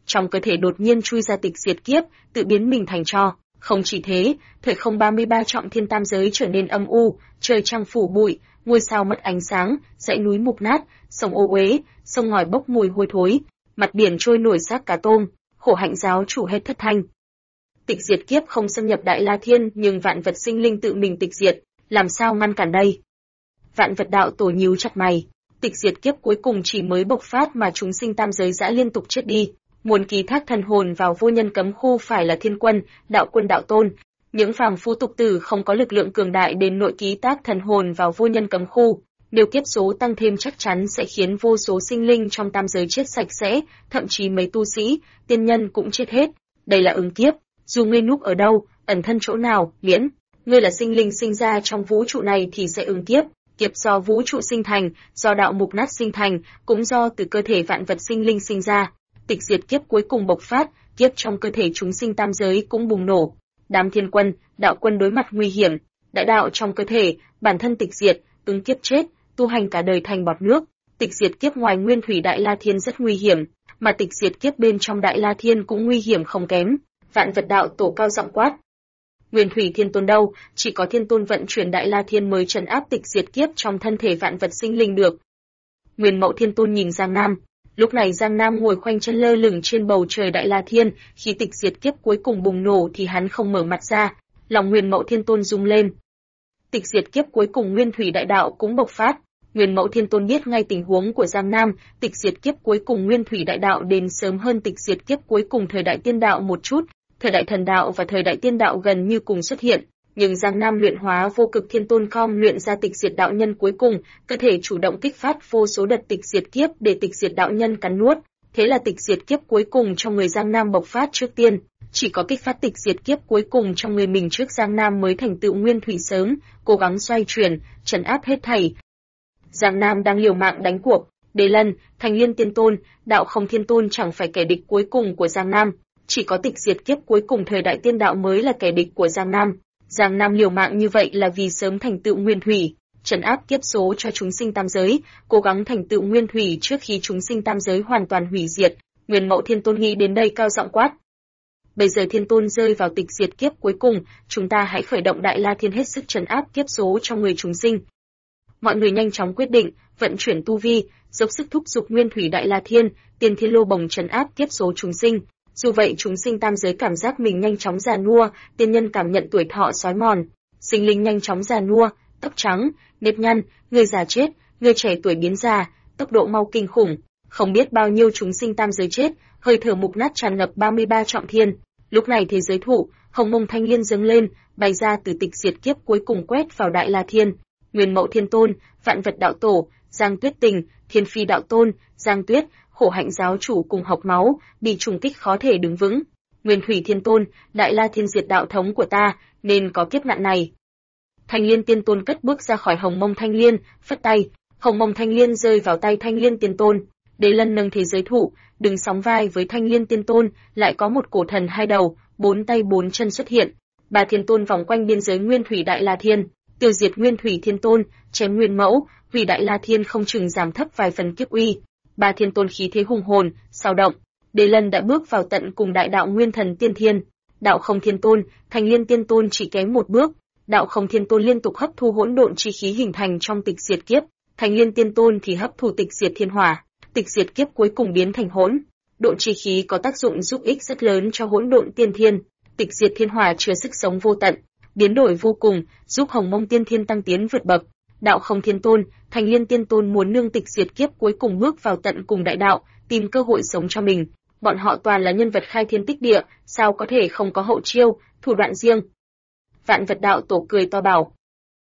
trong cơ thể đột nhiên chui ra tịch diệt kiếp, tự biến mình thành tro. Không chỉ thế, thời không 33 trọng thiên tam giới trở nên âm u, trời trăng phủ bụi, ngôi sao mất ánh sáng, dãy núi mục nát, sông ô uế, sông ngòi bốc mùi hôi thối, mặt biển trôi nổi xác cá tôm, khổ hạnh giáo chủ hết thất thanh. Tịch diệt kiếp không xâm nhập Đại La Thiên, nhưng vạn vật sinh linh tự mình tịch diệt, làm sao ngăn cản đây? Vạn vật đạo tổ nhíu chặt mày, tịch diệt kiếp cuối cùng chỉ mới bộc phát mà chúng sinh tam giới dã liên tục chết đi. Muốn ký thác thần hồn vào vô nhân cấm khu phải là thiên quân, đạo tôn. Những phàm phu tục tử không có lực lượng cường đại đến nội ký tác thần hồn vào vô nhân cấm khu. Nếu kiếp số tăng thêm chắc chắn sẽ khiến vô số sinh linh trong tam giới chết sạch sẽ, thậm chí mấy tu sĩ, tiên nhân cũng chết hết. Đây là ứng kiếp, dù ngươi núp ở đâu, ẩn thân chỗ nào, miễn ngươi là sinh linh sinh ra trong vũ trụ này thì sẽ ứng kiếp. Kiếp do vũ trụ sinh thành, do đạo mục nát sinh thành, cũng do từ cơ thể vạn vật sinh linh sinh ra. Tịch diệt kiếp cuối cùng bộc phát, kiếp trong cơ thể chúng sinh tam giới cũng bùng nổ. Đám thiên quân, đạo quân đối mặt nguy hiểm, đại đạo trong cơ thể, bản thân tịch diệt, ứng kiếp chết, tu hành cả đời thành bọt nước. Tịch diệt kiếp ngoài Nguyên Thủy Đại La Thiên rất nguy hiểm, mà tịch diệt kiếp bên trong Đại La Thiên cũng nguy hiểm không kém. Vạn vật đạo tổ cao giọng quát. Nguyên Thủy Thiên Tôn đâu, chỉ có Thiên Tôn vận chuyển Đại La Thiên mới trấn áp tịch diệt kiếp trong thân thể vạn vật sinh linh được. Nguyên Mẫu Thiên Tôn nhìn Giang Nam. Lúc này Giang Nam ngồi khoanh chân lơ lửng trên bầu trời Đại La Thiên, khi tịch diệt kiếp cuối cùng bùng nổ thì hắn không mở mặt ra, lòng Nguyên Mẫu Thiên Tôn rung lên. Tịch diệt kiếp cuối cùng Nguyên Thủy Đại Đạo cũng bộc phát, Nguyên Mẫu Thiên Tôn biết ngay tình huống của Giang Nam, tịch diệt kiếp cuối cùng Nguyên Thủy Đại Đạo đến sớm hơn tịch diệt kiếp cuối cùng thời Đại Tiên Đạo một chút, thời Đại Thần Đạo và thời Đại Tiên Đạo gần như cùng xuất hiện. Nhưng Giang Nam luyện hóa vô cực thiên tôn com luyện ra tịch diệt đạo nhân cuối cùng, cơ thể chủ động kích phát vô số đợt tịch diệt kiếp để tịch diệt đạo nhân cắn nuốt. Thế là tịch diệt kiếp cuối cùng trong người Giang Nam bộc phát trước tiên, chỉ có kích phát tịch diệt kiếp cuối cùng trong người mình trước Giang Nam mới thành tựu nguyên thủy sớm, cố gắng xoay chuyển, trấn áp hết thảy. Giang Nam đang liều mạng đánh cuộc, Đế Lân, Thành Liên Tiên Tôn, Đạo Không Thiên Tôn chẳng phải kẻ địch cuối cùng của Giang Nam, chỉ có tịch diệt kiếp cuối cùng thời Đại Tiên Đạo mới là kẻ địch của Giang Nam. Giang Nam liều mạng như vậy là vì sớm thành tựu nguyên thủy, trấn áp kiếp số cho chúng sinh tam giới, cố gắng thành tựu nguyên thủy trước khi chúng sinh tam giới hoàn toàn hủy diệt. Nguyên Mẫu Thiên Tôn nghĩ đến đây cao giọng quát. Bây giờ Thiên Tôn rơi vào tịch diệt kiếp cuối cùng, chúng ta hãy khởi động Đại La Thiên hết sức trấn áp kiếp số trong người chúng sinh. Mọi người nhanh chóng quyết định, vận chuyển tu vi, dốc sức thúc giục Nguyên Thủy Đại La Thiên, Tiên Thiên Lô Bồng trấn áp kiếp số chúng sinh. Dù vậy chúng sinh tam giới cảm giác mình nhanh chóng già nua, tiên nhân cảm nhận tuổi thọ xói mòn, sinh linh nhanh chóng già nua, tóc trắng, nếp nhăn, người già chết, người trẻ tuổi biến già, tốc độ mau kinh khủng, không biết bao nhiêu chúng sinh tam giới chết, hơi thở mục nát tràn ngập 33 trọng thiên. Lúc này thế giới thụ, hồng mông thanh liên dâng lên, bay ra từ tịch diệt kiếp cuối cùng quét vào Đại La Thiên. Nguyên Mẫu Thiên Tôn, Vạn Vật Đạo Tổ, Giang Tuyết Tình, Thiên Phi Đạo Tôn, Giang Tuyết, Khổ Hạnh Giáo Chủ cùng học máu, bị trùng kích khó thể đứng vững. Nguyên Thủy Thiên Tôn, Đại La Thiên diệt đạo thống của ta, nên có kiếp nạn này. Thanh Liên Tiên Tôn cất bước ra khỏi hồng mông thanh liên, phất tay, hồng mông thanh liên rơi vào tay Thanh Liên Tiên Tôn. Đế Lân nâng thế giới thụ, đứng sóng vai với Thanh Liên Tiên Tôn, lại có một cổ thần hai đầu, bốn tay bốn chân xuất hiện. Ba Thiên Tôn vòng quanh biên giới Nguyên Thủy Đại La Thiên, tiêu diệt Nguyên Thủy Thiên Tôn, chém Nguyên Mẫu, hủy Đại La Thiên không chừng giảm thấp vài phần kiếp uy. Ba Thiên Tôn khí thế hùng hồn, sao động. Đế Lân đã bước vào tận cùng đại đạo Nguyên Thần Tiên Thiên. Đạo Không Thiên Tôn, Thành Liên Tiên Tôn chỉ kém một bước. Đạo Không Thiên Tôn liên tục hấp thu hỗn độn chi khí hình thành trong tịch diệt kiếp, Thành Liên Tiên Tôn thì hấp thu tịch diệt thiên hỏa. Tịch diệt kiếp cuối cùng biến thành hỗn độn chi khí có tác dụng giúp ích rất lớn cho hỗn độn tiên thiên. Tịch diệt thiên hỏa chứa sức sống vô tận, biến đổi vô cùng, giúp hồng mông tiên thiên tăng tiến vượt bậc. Đạo Không Thiên Tôn, Thành Liên Tiên Tôn muốn nương tịch diệt kiếp cuối cùng bước vào tận cùng đại đạo, tìm cơ hội sống cho mình. Bọn họ toàn là nhân vật khai thiên tích địa, sao có thể không có hậu chiêu, thủ đoạn riêng. Vạn Vật Đạo Tổ cười to bảo,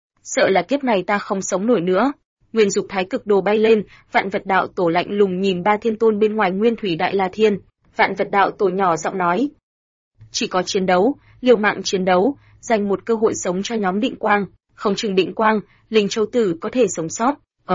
sợ là kiếp này ta không sống nổi nữa. Nguyên Dục Thái Cực Đồ bay lên, Vạn Vật Đạo Tổ lạnh lùng nhìn ba thiên tôn bên ngoài Nguyên Thủy Đại La Thiên. Vạn Vật Đạo Tổ nhỏ giọng nói, chỉ có chiến đấu, liều mạng chiến đấu, dành một cơ hội sống cho nhóm Định Quang, không chừng Định Quang, Linh Châu Tử có thể sống sót.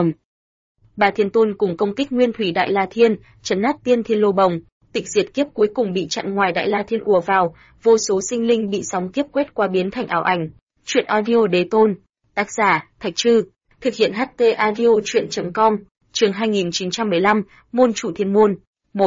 Ba thiên tôn cùng công kích Nguyên Thủy Đại La Thiên, trấn nát Tiên Thiên Lô Bồng. Tịch diệt kiếp cuối cùng bị chặn ngoài Đại La Thiên ùa vào, vô số sinh linh bị sóng kiếp quét qua biến thành ảo ảnh. Truyện audio Đế Tôn, tác giả Thạch Trư, thực hiện HT audio truyện.com, chương 2915, môn chủ thiên môn. 1.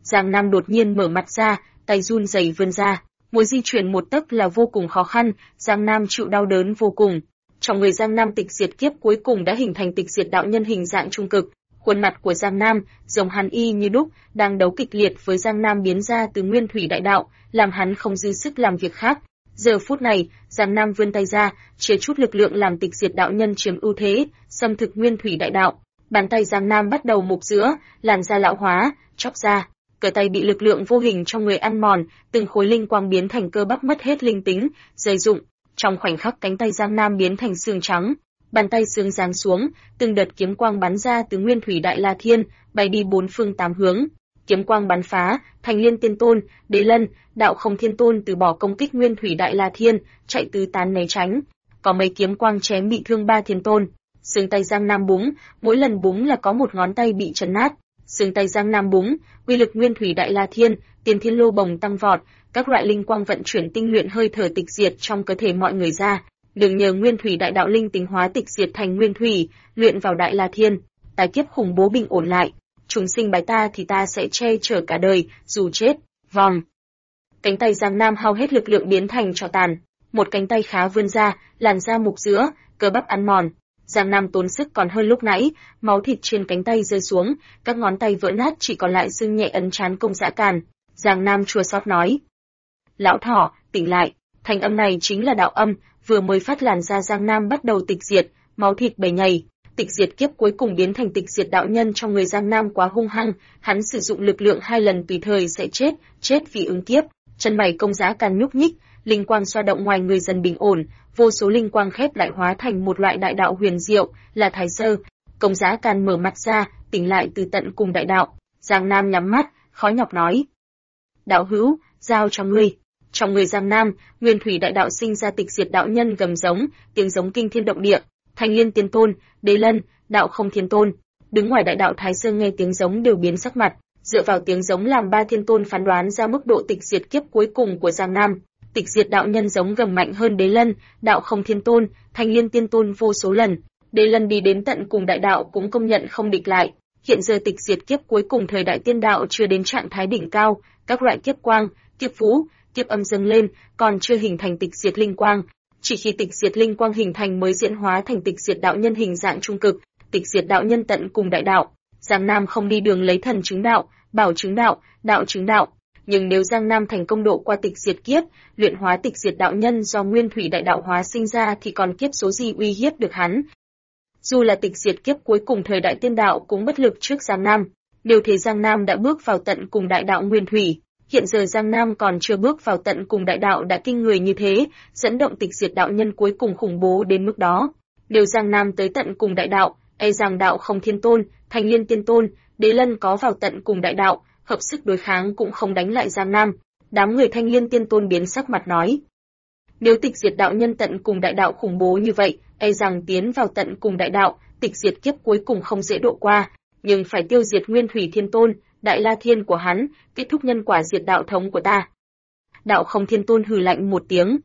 Giang Nam đột nhiên mở mặt ra, tay run rẩy vươn ra, muốn di chuyển một tấc là vô cùng khó khăn, Giang Nam chịu đau đớn vô cùng. Trong người Giang Nam tịch diệt kiếp cuối cùng đã hình thành tịch diệt đạo nhân hình dạng trung cực. Khuôn mặt của Giang Nam, giống hắn y như đúc, đang đấu kịch liệt với Giang Nam biến ra từ nguyên thủy đại đạo, làm hắn không dư sức làm việc khác. Giờ phút này, Giang Nam vươn tay ra, chia chút lực lượng làm tịch diệt đạo nhân chiếm ưu thế, xâm thực nguyên thủy đại đạo. Bàn tay Giang Nam bắt đầu mục giữa, làn da lão hóa, chóc ra. Cờ tay bị lực lượng vô hình trong người ăn mòn, từng khối linh quang biến thành cơ bắp mất hết linh tính, rơi rụng. Trong khoảnh khắc cánh tay Giang Nam biến thành xương trắng, bàn tay xương giáng xuống, từng đợt kiếm quang bắn ra từ nguyên thủy đại la thiên, bay đi bốn phương tám hướng. Kiếm quang bắn phá, Thành Liên Tiên Tôn, Đế Lân, Đạo Không Thiên Tôn từ bỏ công kích nguyên thủy đại la thiên, chạy tứ tán né tránh. Có mấy kiếm quang chém bị thương ba thiên tôn. Xương tay Giang Nam búng, mỗi lần búng là có một ngón tay bị chấn nát. Xương tay Giang Nam búng, uy lực nguyên thủy đại la thiên, tiên thiên lô bồng tăng vọt, các loại linh quang vận chuyển tinh luyện hơi thở tịch diệt trong cơ thể mọi người ra. Đừng nhờ nguyên thủy đại đạo linh tính hóa tịch diệt thành nguyên thủy, luyện vào đại la thiên, tái kiếp khủng bố bình ổn lại. Chúng sinh bái ta thì ta sẽ che chở cả đời, dù chết. Vòng. Cánh tay Giang Nam hao hết lực lượng biến thành tro tàn, một cánh tay khá vươn ra, làn da mục giữa, cơ bắp ăn mòn. Giang Nam tốn sức còn hơn lúc nãy, máu thịt trên cánh tay rơi xuống, các ngón tay vỡ nát chỉ còn lại xương nhẹ ấn trán Công Dã Càn. Giang Nam chua xót nói: "Lão thỏ, tỉnh lại." Thanh âm này chính là đạo âm, vừa mới phát làn da Giang Nam bắt đầu tịch diệt, máu thịt bầy nhầy. Tịch diệt kiếp cuối cùng biến thành tịch diệt đạo nhân trong người Giang Nam quá hung hăng, hắn sử dụng lực lượng 2 lần tùy thời sẽ chết vì ứng kiếp. Chân mày Công Dã Càn nhúc nhích, linh quang xoa động ngoài người dần bình ổn, vô số linh quang khép lại hóa thành một loại đại đạo huyền diệu, là Thái Sơ. Công Dã Càn mở mặt ra, tỉnh lại từ tận cùng đại đạo. Giang Nam nhắm mắt, khó nhọc nói: "Đạo hữu, giao cho ngươi." Trong người Giang Nam, nguyên thủy đại đạo sinh ra tịch diệt đạo nhân gầm giống, tiếng giống kinh thiên động địa. Thành Liên Tiên Tôn, Đế Lân, Đạo Không Thiên Tôn, đứng ngoài đại đạo Thái Sơ nghe tiếng giống đều biến sắc mặt, dựa vào tiếng giống làm ba thiên tôn phán đoán ra mức độ tịch diệt kiếp cuối cùng của Giang Nam. Tịch diệt đạo nhân giống gầm mạnh hơn Đế Lân, Đạo Không Thiên Tôn, Thành Liên Tiên Tôn vô số lần. Đế Lân đi đến tận cùng đại đạo cũng công nhận không địch lại. Hiện giờ tịch diệt kiếp cuối cùng thời đại tiên đạo chưa đến trạng thái đỉnh cao, các loại kiếp quang, kiếp vũ, kiếp âm dâng lên, còn chưa hình thành tịch diệt linh quang. Chỉ khi tịch diệt linh quang hình thành mới diễn hóa thành tịch diệt đạo nhân hình dạng trung cực, tịch diệt đạo nhân tận cùng đại đạo. Giang Nam không đi đường lấy thần chứng đạo, bảo chứng đạo, đạo chứng đạo. Nhưng nếu Giang Nam thành công độ qua tịch diệt kiếp, luyện hóa tịch diệt đạo nhân do nguyên thủy đại đạo hóa sinh ra thì còn kiếp số gì uy hiếp được hắn. Dù là tịch diệt kiếp cuối cùng thời đại tiên đạo cũng bất lực trước Giang Nam. Nếu thế Giang Nam đã bước vào tận cùng đại đạo nguyên thủy. Hiện giờ Giang Nam còn chưa bước vào tận cùng đại đạo đã kinh người như thế, dẫn động tịch diệt đạo nhân cuối cùng khủng bố đến mức đó. Nếu Giang Nam tới tận cùng đại đạo, e rằng Đạo Không Thiên Tôn, Thành Liên Tiên Tôn, Đế Lân có vào tận cùng đại đạo, hợp sức đối kháng cũng không đánh lại Giang Nam. Đám người Thanh Liên Tiên Tôn biến sắc mặt nói: "Nếu tịch diệt đạo nhân tận cùng đại đạo khủng bố như vậy, e rằng tiến vào tận cùng đại đạo, tịch diệt kiếp cuối cùng không dễ độ qua, nhưng phải tiêu diệt Nguyên Thủy Thiên Tôn, Đại La Thiên của hắn, kết thúc nhân quả diệt đạo thống của ta." Đạo Không Thiên Tôn hừ lạnh một tiếng: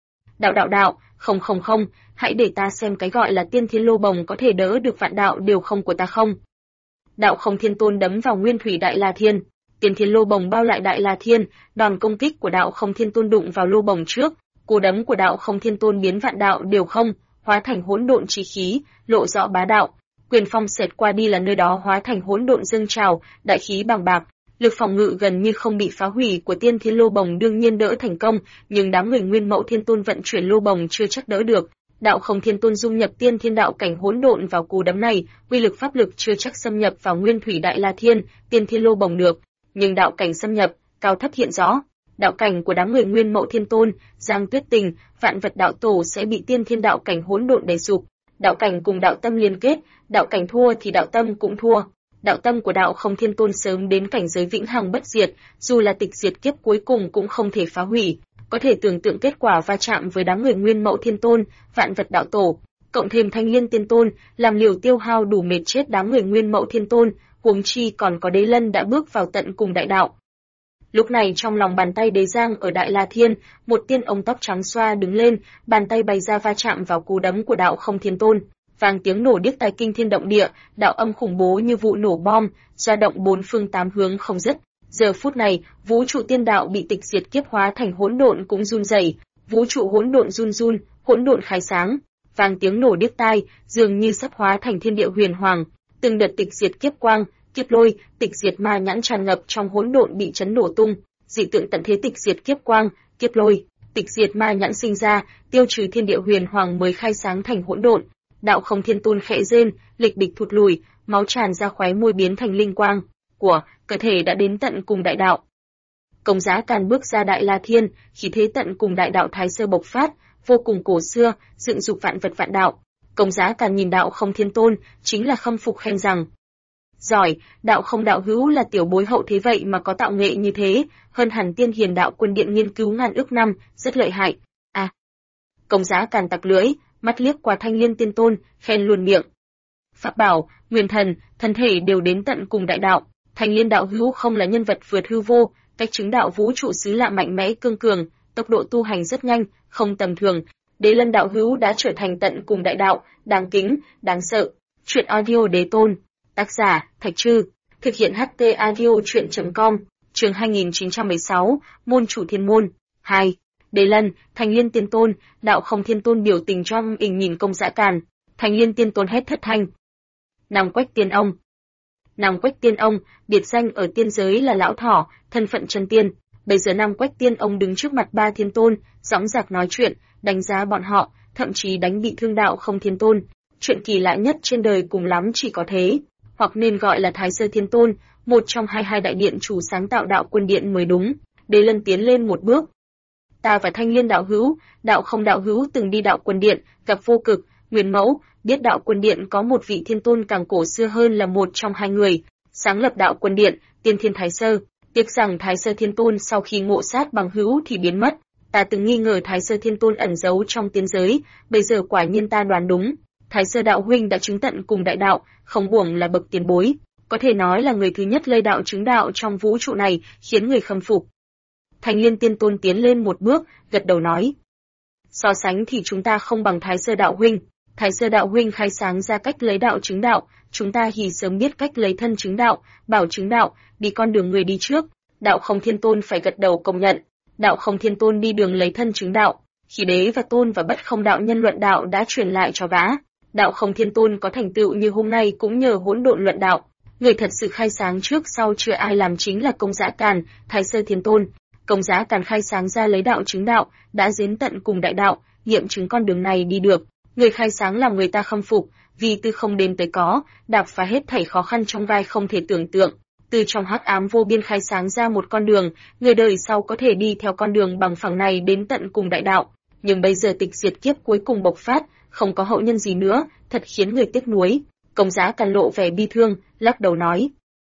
Đạo, không, hãy để ta xem cái gọi là tiên thiên lô bồng có thể đỡ được vạn đạo điều không của ta không." Đạo Không Thiên Tôn đấm vào Nguyên Thủy Đại La Thiên, tiên thiên lô bồng bao lại Đại La Thiên, đòn công kích của Đạo Không Thiên Tôn đụng vào lô bồng trước, cú đấm của Đạo Không Thiên Tôn biến vạn đạo điều không, hóa thành hỗn độn chi khí, lộ rõ bá đạo. Quyền phong xẹt qua đi là nơi đó hóa thành hỗn độn dâng trào, đại khí bàng bạc, lực phòng ngự gần như không bị phá hủy của tiên thiên lô bồng đương nhiên đỡ thành công, nhưng đám người Nguyên Mẫu Thiên Tôn vận chuyển lô bồng chưa chắc đỡ được. Đạo Không Thiên Tôn dung nhập tiên thiên đạo cảnh hỗn độn vào cú đấm này, uy lực pháp lực chưa chắc xâm nhập vào Nguyên Thủy Đại La Thiên, tiên thiên lô bồng được, nhưng đạo cảnh xâm nhập, cao thấp hiện rõ. Đạo cảnh của đám người Nguyên Mẫu Thiên Tôn, Giang Tuyết Tình, Vạn Vật Đạo Tổ sẽ bị tiên thiên đạo cảnh hỗn độn đè sụp. Đạo cảnh cùng đạo tâm liên kết, đạo cảnh thua thì đạo tâm cũng thua. Đạo tâm của Đạo Không Thiên Tôn sớm đến cảnh giới vĩnh hằng bất diệt, dù là tịch diệt kiếp cuối cùng cũng không thể phá hủy. Có thể tưởng tượng kết quả va chạm với đám người Nguyên Mẫu Thiên Tôn, Vạn Vật Đạo Tổ, cộng thêm Thanh Liên Tiên Tôn, làm liều tiêu hao đủ mệt chết đám người Nguyên Mẫu Thiên Tôn, huống chi còn có Đế Lân đã bước vào tận cùng đại đạo. Lúc này trong lòng bàn tay Đế Giang ở Đại La Thiên, một tiên ống tóc trắng xoa đứng lên, bàn tay bày ra va chạm vào cú đấm của Đạo Không Thiên Tôn. Vang tiếng nổ điếc tai kinh thiên động địa, đạo âm khủng bố như vụ nổ bom, dao động bốn phương tám hướng không dứt. Giờ phút này, vũ trụ tiên đạo bị tịch diệt kiếp hóa thành hỗn độn cũng run rẩy, vũ trụ hỗn độn run run, hỗn độn khai sáng, vang tiếng nổ điếc tai, dường như sắp hóa thành thiên địa huyền hoàng, từng đợt tịch diệt kiếp quang, kiếp lôi, tịch diệt ma nhãn tràn ngập trong hỗn độn bị chấn nổ tung, dị tượng tận thế tịch diệt kiếp quang, kiếp lôi, tịch diệt ma nhãn sinh ra, tiêu trừ thiên địa huyền hoàng mới khai sáng thành hỗn độn. Đạo Không Thiên Tôn khẽ rên, lịch địch thụt lùi, máu tràn ra khóe môi biến thành linh quang của cơ thể đã đến tận cùng đại đạo. Công Giá Càn bước ra Đại La Thiên, khí thế tận cùng đại đạo thái sơ bộc phát, vô cùng cổ xưa, dựng dục vạn vật vạn đạo. Công Giá Càn nhìn Đạo Không Thiên Tôn, chính là khâm phục khen rằng: giỏi, đạo không đạo hữu là tiểu bối hậu thế vậy mà có tạo nghệ như thế, hơn hẳn Tiên Hiền Đạo Quân Điện nghiên cứu ngàn ước năm, rất lợi hại. À. Công Giá Càn tặc lưỡi, mắt liếc qua Thanh Liên Tiên Tôn, khen luôn miệng. Pháp bảo, nguyên thần, thân thể đều đến tận cùng đại đạo. Thanh Liên đạo hữu không là nhân vật vượt hư vô, cách chứng đạo vũ trụ xứ lạ mạnh mẽ cương cường, tốc độ tu hành rất nhanh, không tầm thường. Đế Lân đạo hữu đã trở thành tận cùng đại đạo, đáng kính, đáng sợ. Truyện audio Đế Tôn, tác giả Thạch Trư, thực hiện HT audio truyện.com, chương 2916, môn chủ thiên môn. 2. Đế Lân, Thanh Liên Tiên Tôn, Đạo Không Thiên Tôn biểu tình trong ình nhìn Công Giá Càn. Thanh Liên Tiên Tôn hét thất thanh. Nam Quách Tiên Ông. Nam Quách Tiên Ông, biệt danh ở tiên giới là Lão Thỏ, thân phận chân tiên. Bây giờ Nam Quách Tiên Ông đứng trước mặt ba thiên tôn, dõng dạc nói chuyện, đánh giá bọn họ, thậm chí đánh bị thương Đạo Không Thiên Tôn. Chuyện kỳ lạ nhất trên đời cùng lắm chỉ có thế, hoặc nên gọi là Thái Sơ Thiên Tôn, một trong hai đại điện chủ sáng tạo Đạo Quân Điện mới đúng. Đế Lân tiến lên một bước. Ta và Thanh Liên đạo hữu, Đạo Không đạo hữu từng đi Đạo Quân Điện, gặp Vô Cực, Nguyên Mẫu, biết Đạo Quân Điện có một vị thiên tôn càng cổ xưa hơn là một trong hai người, sáng lập Đạo Quân Điện, Tiên Thiên Thái Sơ. Tiếc rằng Thái Sơ Thiên Tôn sau khi ngộ sát bằng hữu thì biến mất. Ta từng nghi ngờ Thái Sơ Thiên Tôn ẩn giấu trong tiên giới, bây giờ quả nhiên ta đoán đúng. Thái Sơ đạo huynh đã chứng tận cùng đại đạo, không uổng là bậc tiền bối, có thể nói là người thứ nhất lây đạo chứng đạo trong vũ trụ này, khiến người khâm phục. Thanh Liên Tiên Tôn tiến lên một bước, gật đầu nói: so sánh thì chúng ta không bằng Thái Sơ đạo huynh. Thái Sơ đạo huynh khai sáng ra cách lấy đạo chứng đạo, chúng ta thì sớm biết cách lấy thân chứng đạo, bảo chứng đạo, đi con đường người đi trước. Đạo Không Thiên Tôn phải gật đầu công nhận. Đạo Không Thiên Tôn đi đường lấy thân chứng đạo, khi Đế và Tôn và Bất Không đạo nhân luận đạo đã truyền lại cho gã. Đạo Không Thiên Tôn có thành tựu như hôm nay cũng nhờ hỗn độn luận đạo. Người thật sự khai sáng trước sau chưa ai làm chính là Công Giá Càn, Thái Sơ Thiên Tôn. Công Giá Càn khai sáng ra lấy đạo chứng đạo, đã đến tận cùng đại đạo, nghiệm chứng con đường này đi được. Người khai sáng làm người ta khâm phục, vì từ không đến tới có, đạp phá hết thảy khó khăn trong gai không thể tưởng tượng. Từ trong hắc ám vô biên khai sáng ra một con đường, người đời sau có thể đi theo con đường bằng phẳng này đến tận cùng đại đạo. Nhưng bây giờ tịch diệt kiếp cuối cùng bộc phát, không có hậu nhân gì nữa, thật khiến người tiếc nuối. Công Giá Càn lộ vẻ bi thương, lắc đầu nói: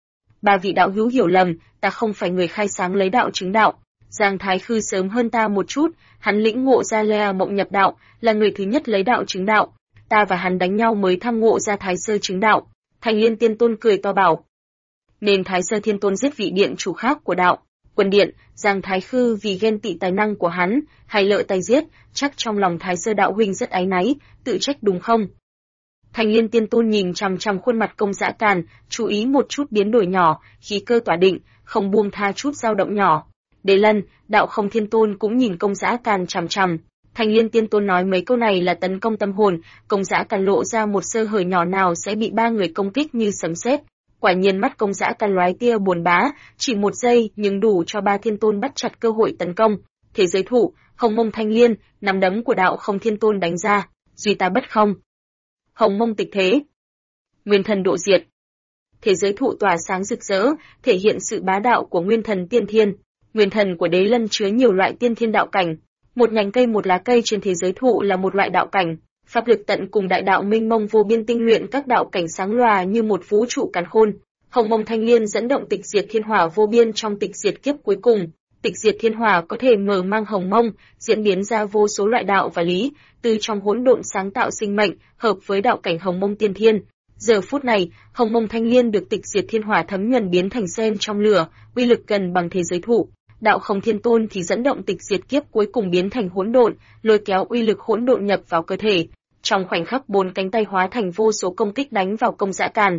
ba vị đạo hữu hiểu lầm, ta không phải người khai sáng lấy đạo chứng đạo. Giang Thái Khư sớm hơn ta một chút, hắn lĩnh ngộ ra Lea Mộng nhập đạo, là người thứ nhất lấy đạo chứng đạo. Ta và hắn đánh nhau mới tham ngộ ra Thái Sơ chứng đạo. Thanh Liên Tiên Tôn cười to bảo: nên Thái Sơ Thiên Tôn giết vị điện chủ khác của Đạo Quân Điện, Giang Thái Khư vì ghen tị tài năng của hắn, hay lợi tay giết, chắc trong lòng Thái Sơ đạo huynh rất áy náy, tự trách đúng không? Thanh Liên Tiên Tôn nhìn chằm chằm khuôn mặt Công Giá Càn, chú ý một chút biến đổi nhỏ, khí cơ tỏa định, không buông tha chút dao động nhỏ. Đế Lân, Đạo Không Thiên Tôn cũng nhìn Công Giá Càn chằm chằm. Thanh Liên Tiên Tôn nói mấy câu này là tấn công tâm hồn, Công Giá Càn lộ ra một sơ hở nhỏ nào sẽ bị ba người công kích như sấm sét. Quả nhiên mắt Công Giá Càn lóe tia buồn bã, chỉ một giây nhưng đủ cho ba thiên tôn bắt chặt cơ hội tấn công. Thế giới thụ, Hồng Mông Thanh Liên, nắm đấm của Đạo Không Thiên Tôn đánh ra, duy ta bất không. Hồng Mông tịch thế, Nguyên thần độ diệt. Thế giới thụ tỏa sáng rực rỡ, thể hiện sự bá đạo của Nguyên thần tiên thiên. Nguyên thần của Đế Lân chứa nhiều loại tiên thiên đạo cảnh, một nhánh cây một lá cây trên thế giới thụ là một loại đạo cảnh. Pháp lực tận cùng đại đạo minh mông vô biên tinh luyện các đạo cảnh sáng lòa như một vũ trụ càn khôn. Hồng Mông Thanh Liên dẫn động tịch diệt thiên hỏa vô biên trong tịch diệt kiếp cuối cùng. Tịch diệt thiên hỏa có thể mở mang hồng mông, diễn biến ra vô số loại đạo và lý, từ trong hỗn độn sáng tạo sinh mệnh, hợp với đạo cảnh Hồng Mông tiên thiên. Giờ phút này, Hồng Mông Thanh Liên được tịch diệt thiên hỏa thấm nhuần biến thành sen trong lửa, uy lực gần bằng thế giới thụ. Đạo Không Thiên Tôn thì dẫn động tịch diệt kiếp cuối cùng biến thành hỗn độn, lôi kéo uy lực hỗn độn nhập vào cơ thể. Trong khoảnh khắc bốn cánh tay hóa thành vô số công kích đánh vào Công Giá Càn.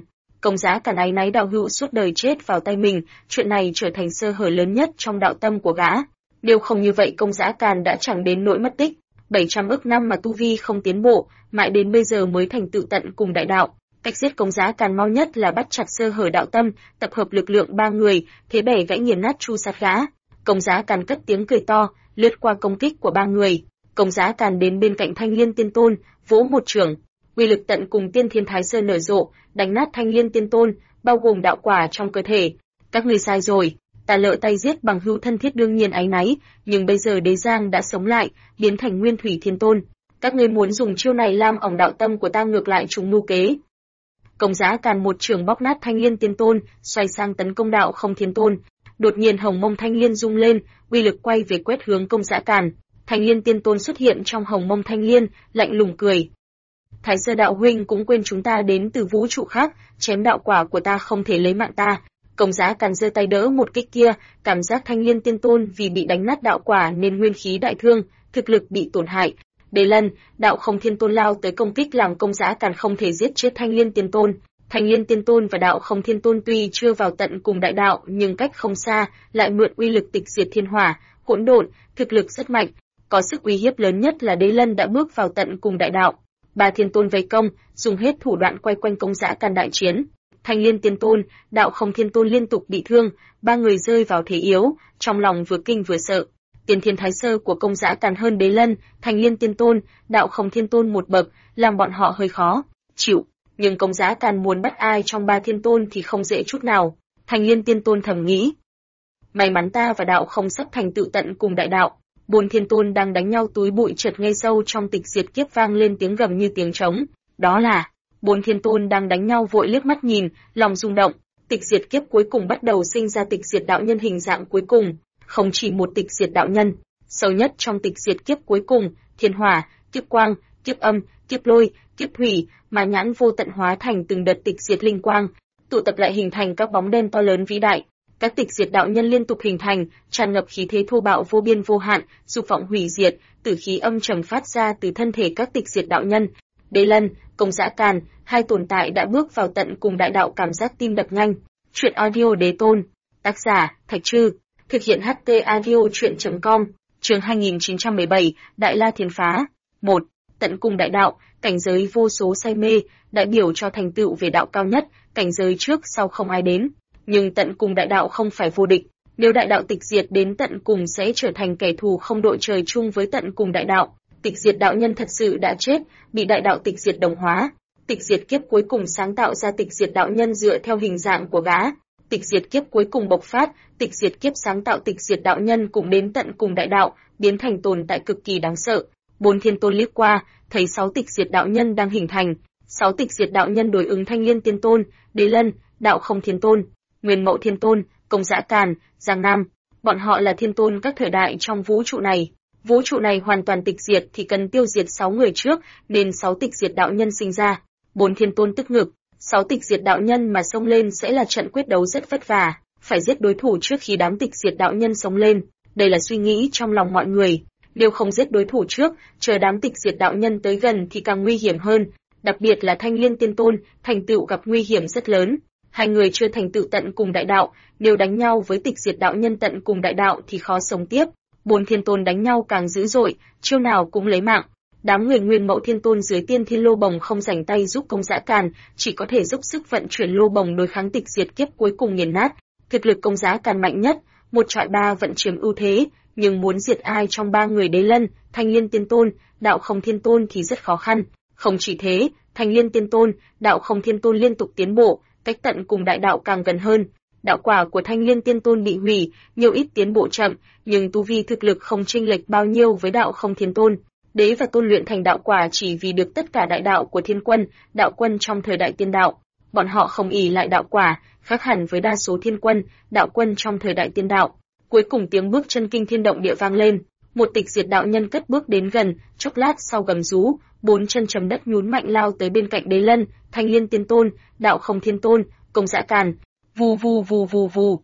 Công Giá Càn áy náy đạo hữu suốt đời chết vào tay mình, chuyện này trở thành sơ hở lớn nhất trong đạo tâm của gã. Nếu không như vậy Công Giá Càn đã chẳng đến nỗi mất tích. 700 ức năm mà tu vi không tiến bộ, mãi đến bây giờ mới thành tựu tận cùng đại đạo. Cách giết Công Giá Càn mau nhất là bắt chặt sơ hở đạo tâm, tập hợp lực lượng 3 người, thế bẻ gãy nghiền nát tru sát gã. Công Giá Càn cất tiếng cười to, lướt qua công kích của 3 người. Công Giá Càn đến bên cạnh Thanh Liên Tiên Tôn, vỗ một chưởng, uy lực tận cùng Tiên Thiên Thái Sơn nở rộ, đánh nát Thanh Liên Tiên Tôn, bao gồm đạo quả trong cơ thể. Các ngươi sai rồi, ta lỡ tay giết bằng hữu thân thiết đương nhiên áy náy, nhưng bây giờ Đế Giang đã sống lại, biến thành Nguyên Thủy Thiên Tôn. Các ngươi muốn dùng chiêu này lam ỏng đạo tâm của ta ngược lại chúng mưu kế. Công Giá Càn một trường bóp nát Thanh Liên Tiên Tôn, xoay sang tấn công Đạo Không Thiên Tôn. Đột nhiên hồng mông Thanh Liên rung lên, uy lực quay về quét hướng Công Giá Càn. Thanh Liên Tiên Tôn xuất hiện trong hồng mông Thanh Liên, lạnh lùng cười. Thái Sơ đạo huynh cũng quên chúng ta đến từ vũ trụ khác, chém đạo quả của ta không thể lấy mạng ta. Công Giá Càn giơ tay đỡ một kích kia, cảm giác Thanh Liên Tiên Tôn vì bị đánh nát đạo quả nên nguyên khí đại thương, thực lực bị tổn hại. Đế Lân, Đạo Không Thiên Tôn lao tới công kích làm Công Giá Càn không thể giết chết Thanh Liên Tiên Tôn. Thanh Liên Tiên Tôn và Đạo Không Thiên Tôn tuy chưa vào tận cùng đại đạo nhưng cách không xa, lại mượn uy lực tịch diệt thiên hỏa, hỗn độn, thực lực rất mạnh. Có sức uy hiếp lớn nhất là Đế Lân đã bước vào tận cùng đại đạo. Ba Thiên Tôn vây công, dùng hết thủ đoạn quay quanh Công Giá Càn đại chiến. Thanh Liên Tiên Tôn, Đạo Không Thiên Tôn liên tục bị thương, ba người rơi vào thế yếu, trong lòng vừa kinh vừa sợ. Tiên Thiên Thái Sơ của Công Giá Càn hơn Đế Lân, Thanh Liên Tiên Tôn, Đạo Không Thiên Tôn một bậc, làm bọn họ hơi khó chịu. Nhưng Công Giá Càn muốn bắt ai trong ba thiên tôn thì không dễ chút nào. Thanh Liên Tiên Tôn thầm nghĩ. May mắn ta và Đạo Không sắp thành tựu tận cùng đại đạo. 4 thiên tôn đang đánh nhau túi bụi chợt ngay sâu trong tịch diệt kiếp vang lên tiếng gầm như tiếng trống. Đó là 4 thiên tôn đang đánh nhau vội liếc mắt nhìn, lòng rung động. Tịch diệt kiếp cuối cùng bắt đầu sinh ra tịch diệt đạo nhân hình dạng cuối cùng. Không chỉ một tịch diệt đạo nhân, sâu nhất trong tịch diệt kiếp cuối cùng, thiên hỏa, kiếp quang, kiếp âm, kiếp lôi, kiếp thủy, mà nhãn vô tận hóa thành từng đợt tịch diệt linh quang, tụ tập lại hình thành các bóng đen to lớn vĩ đại. Các tịch diệt đạo nhân liên tục hình thành, tràn ngập khí thế thô bạo vô biên vô hạn, dục vọng hủy diệt, tử khí âm trầm phát ra từ thân thể các tịch diệt đạo nhân. Đế Lân, Công Giá Càn, hai tồn tại đã bước vào tận cùng đại đạo cảm giác tim đập nhanh. Truyện audio Đế Tôn, tác giả Thạch Trư, thực hiện HT audio truyện.com, chương 2917, Đại La Thiên Phá. 1. Tận cùng đại đạo, cảnh giới vô số say mê, đại biểu cho thành tựu về đạo cao nhất, cảnh giới trước sau không ai đến. Nhưng tận cùng đại đạo không phải vô địch, nếu đại đạo tịch diệt đến tận cùng sẽ trở thành kẻ thù không đội trời chung với tận cùng đại đạo. Tịch diệt đạo nhân thật sự đã chết, bị đại đạo tịch diệt đồng hóa. Tịch diệt kiếp cuối cùng sáng tạo ra tịch diệt đạo nhân dựa theo hình dạng của gã. Tịch diệt kiếp cuối cùng bộc phát, tịch diệt kiếp sáng tạo tịch diệt đạo nhân cũng đến tận cùng đại đạo, biến thành tồn tại cực kỳ đáng sợ. 4 thiên tôn liếc qua, thấy 6 tịch diệt đạo nhân đang hình thành. 6 tịch diệt đạo nhân đối ứng Thanh Liên Tiên Tôn, Đế Lân, Đạo Không Thiên Tôn, Nguyên Mậu Thiên Tôn, Công Giá Càn, Giang Nam. Bọn họ là thiên tôn các thời đại trong vũ trụ này. Vũ trụ này hoàn toàn tịch diệt thì cần tiêu diệt 6 người trước, nên 6 tịch diệt đạo nhân sinh ra. 4 thiên tôn tức ngực, 6 tịch diệt đạo nhân mà xông lên sẽ là trận quyết đấu rất vất vả, phải giết đối thủ trước khi đám tịch diệt đạo nhân xông lên. Đây là suy nghĩ trong lòng mọi người. Nếu không giết đối thủ trước, chờ đám tịch diệt đạo nhân tới gần thì càng nguy hiểm hơn. Đặc biệt là Thanh Liên Tiên Tôn, thành tựu gặp nguy hiểm rất lớn. Hai người chưa thành tựu tận cùng đại đạo, nếu đánh nhau với tịch diệt đạo nhân tận cùng đại đạo thì khó sống tiếp. 4 thiên tôn đánh nhau càng dữ dội, chiêu nào cũng lấy mạng. Đám người Nguyên Mậu Thiên Tôn dưới Tiên Thiên Lô Bồng không rảnh tay giúp Công Giá Càn, chỉ có thể dốc sức vận chuyển lô bồng đối kháng tịch diệt kiếp cuối cùng nghiền nát. Thực lực Công Giá Càn mạnh nhất, 1 chọi 3 vận chiếm ưu thế, nhưng muốn diệt ai trong 3 người Đế Lân, Thanh Liên Tiên Tôn, Đạo Không Thiên Tôn thì rất khó khăn. Không chỉ thế, Thanh Liên Tiên Tôn, Đạo Không Thiên Tôn liên tục tiến bộ, cách tận cùng đại đạo càng gần hơn. Đạo quả của Thanh Liên Tiên Tôn bị hủy, nhiều ít tiến bộ chậm, nhưng tu vi thực lực không chênh lệch bao nhiêu với Đạo Không Thiên Tôn. Đế và Tôn luyện thành đạo quả chỉ vì được tất cả đại đạo của thiên quân, đạo quân trong thời đại tiên đạo. Bọn họ không ỷ lại đạo quả, khác hẳn với đa số thiên quân, đạo quân trong thời đại tiên đạo. Cuối cùng tiếng bước chân kinh thiên động địa vang lên, một tịch diệt đạo nhân cất bước đến gần, chốc lát sau gầm rú, 4 chân chấm đất nhún mạnh lao tới bên cạnh Đế Lân, Thanh Liên Tiên Tôn, Đạo Không Thiên Tôn, Công Giá Càn. Vù vù vù vù vù.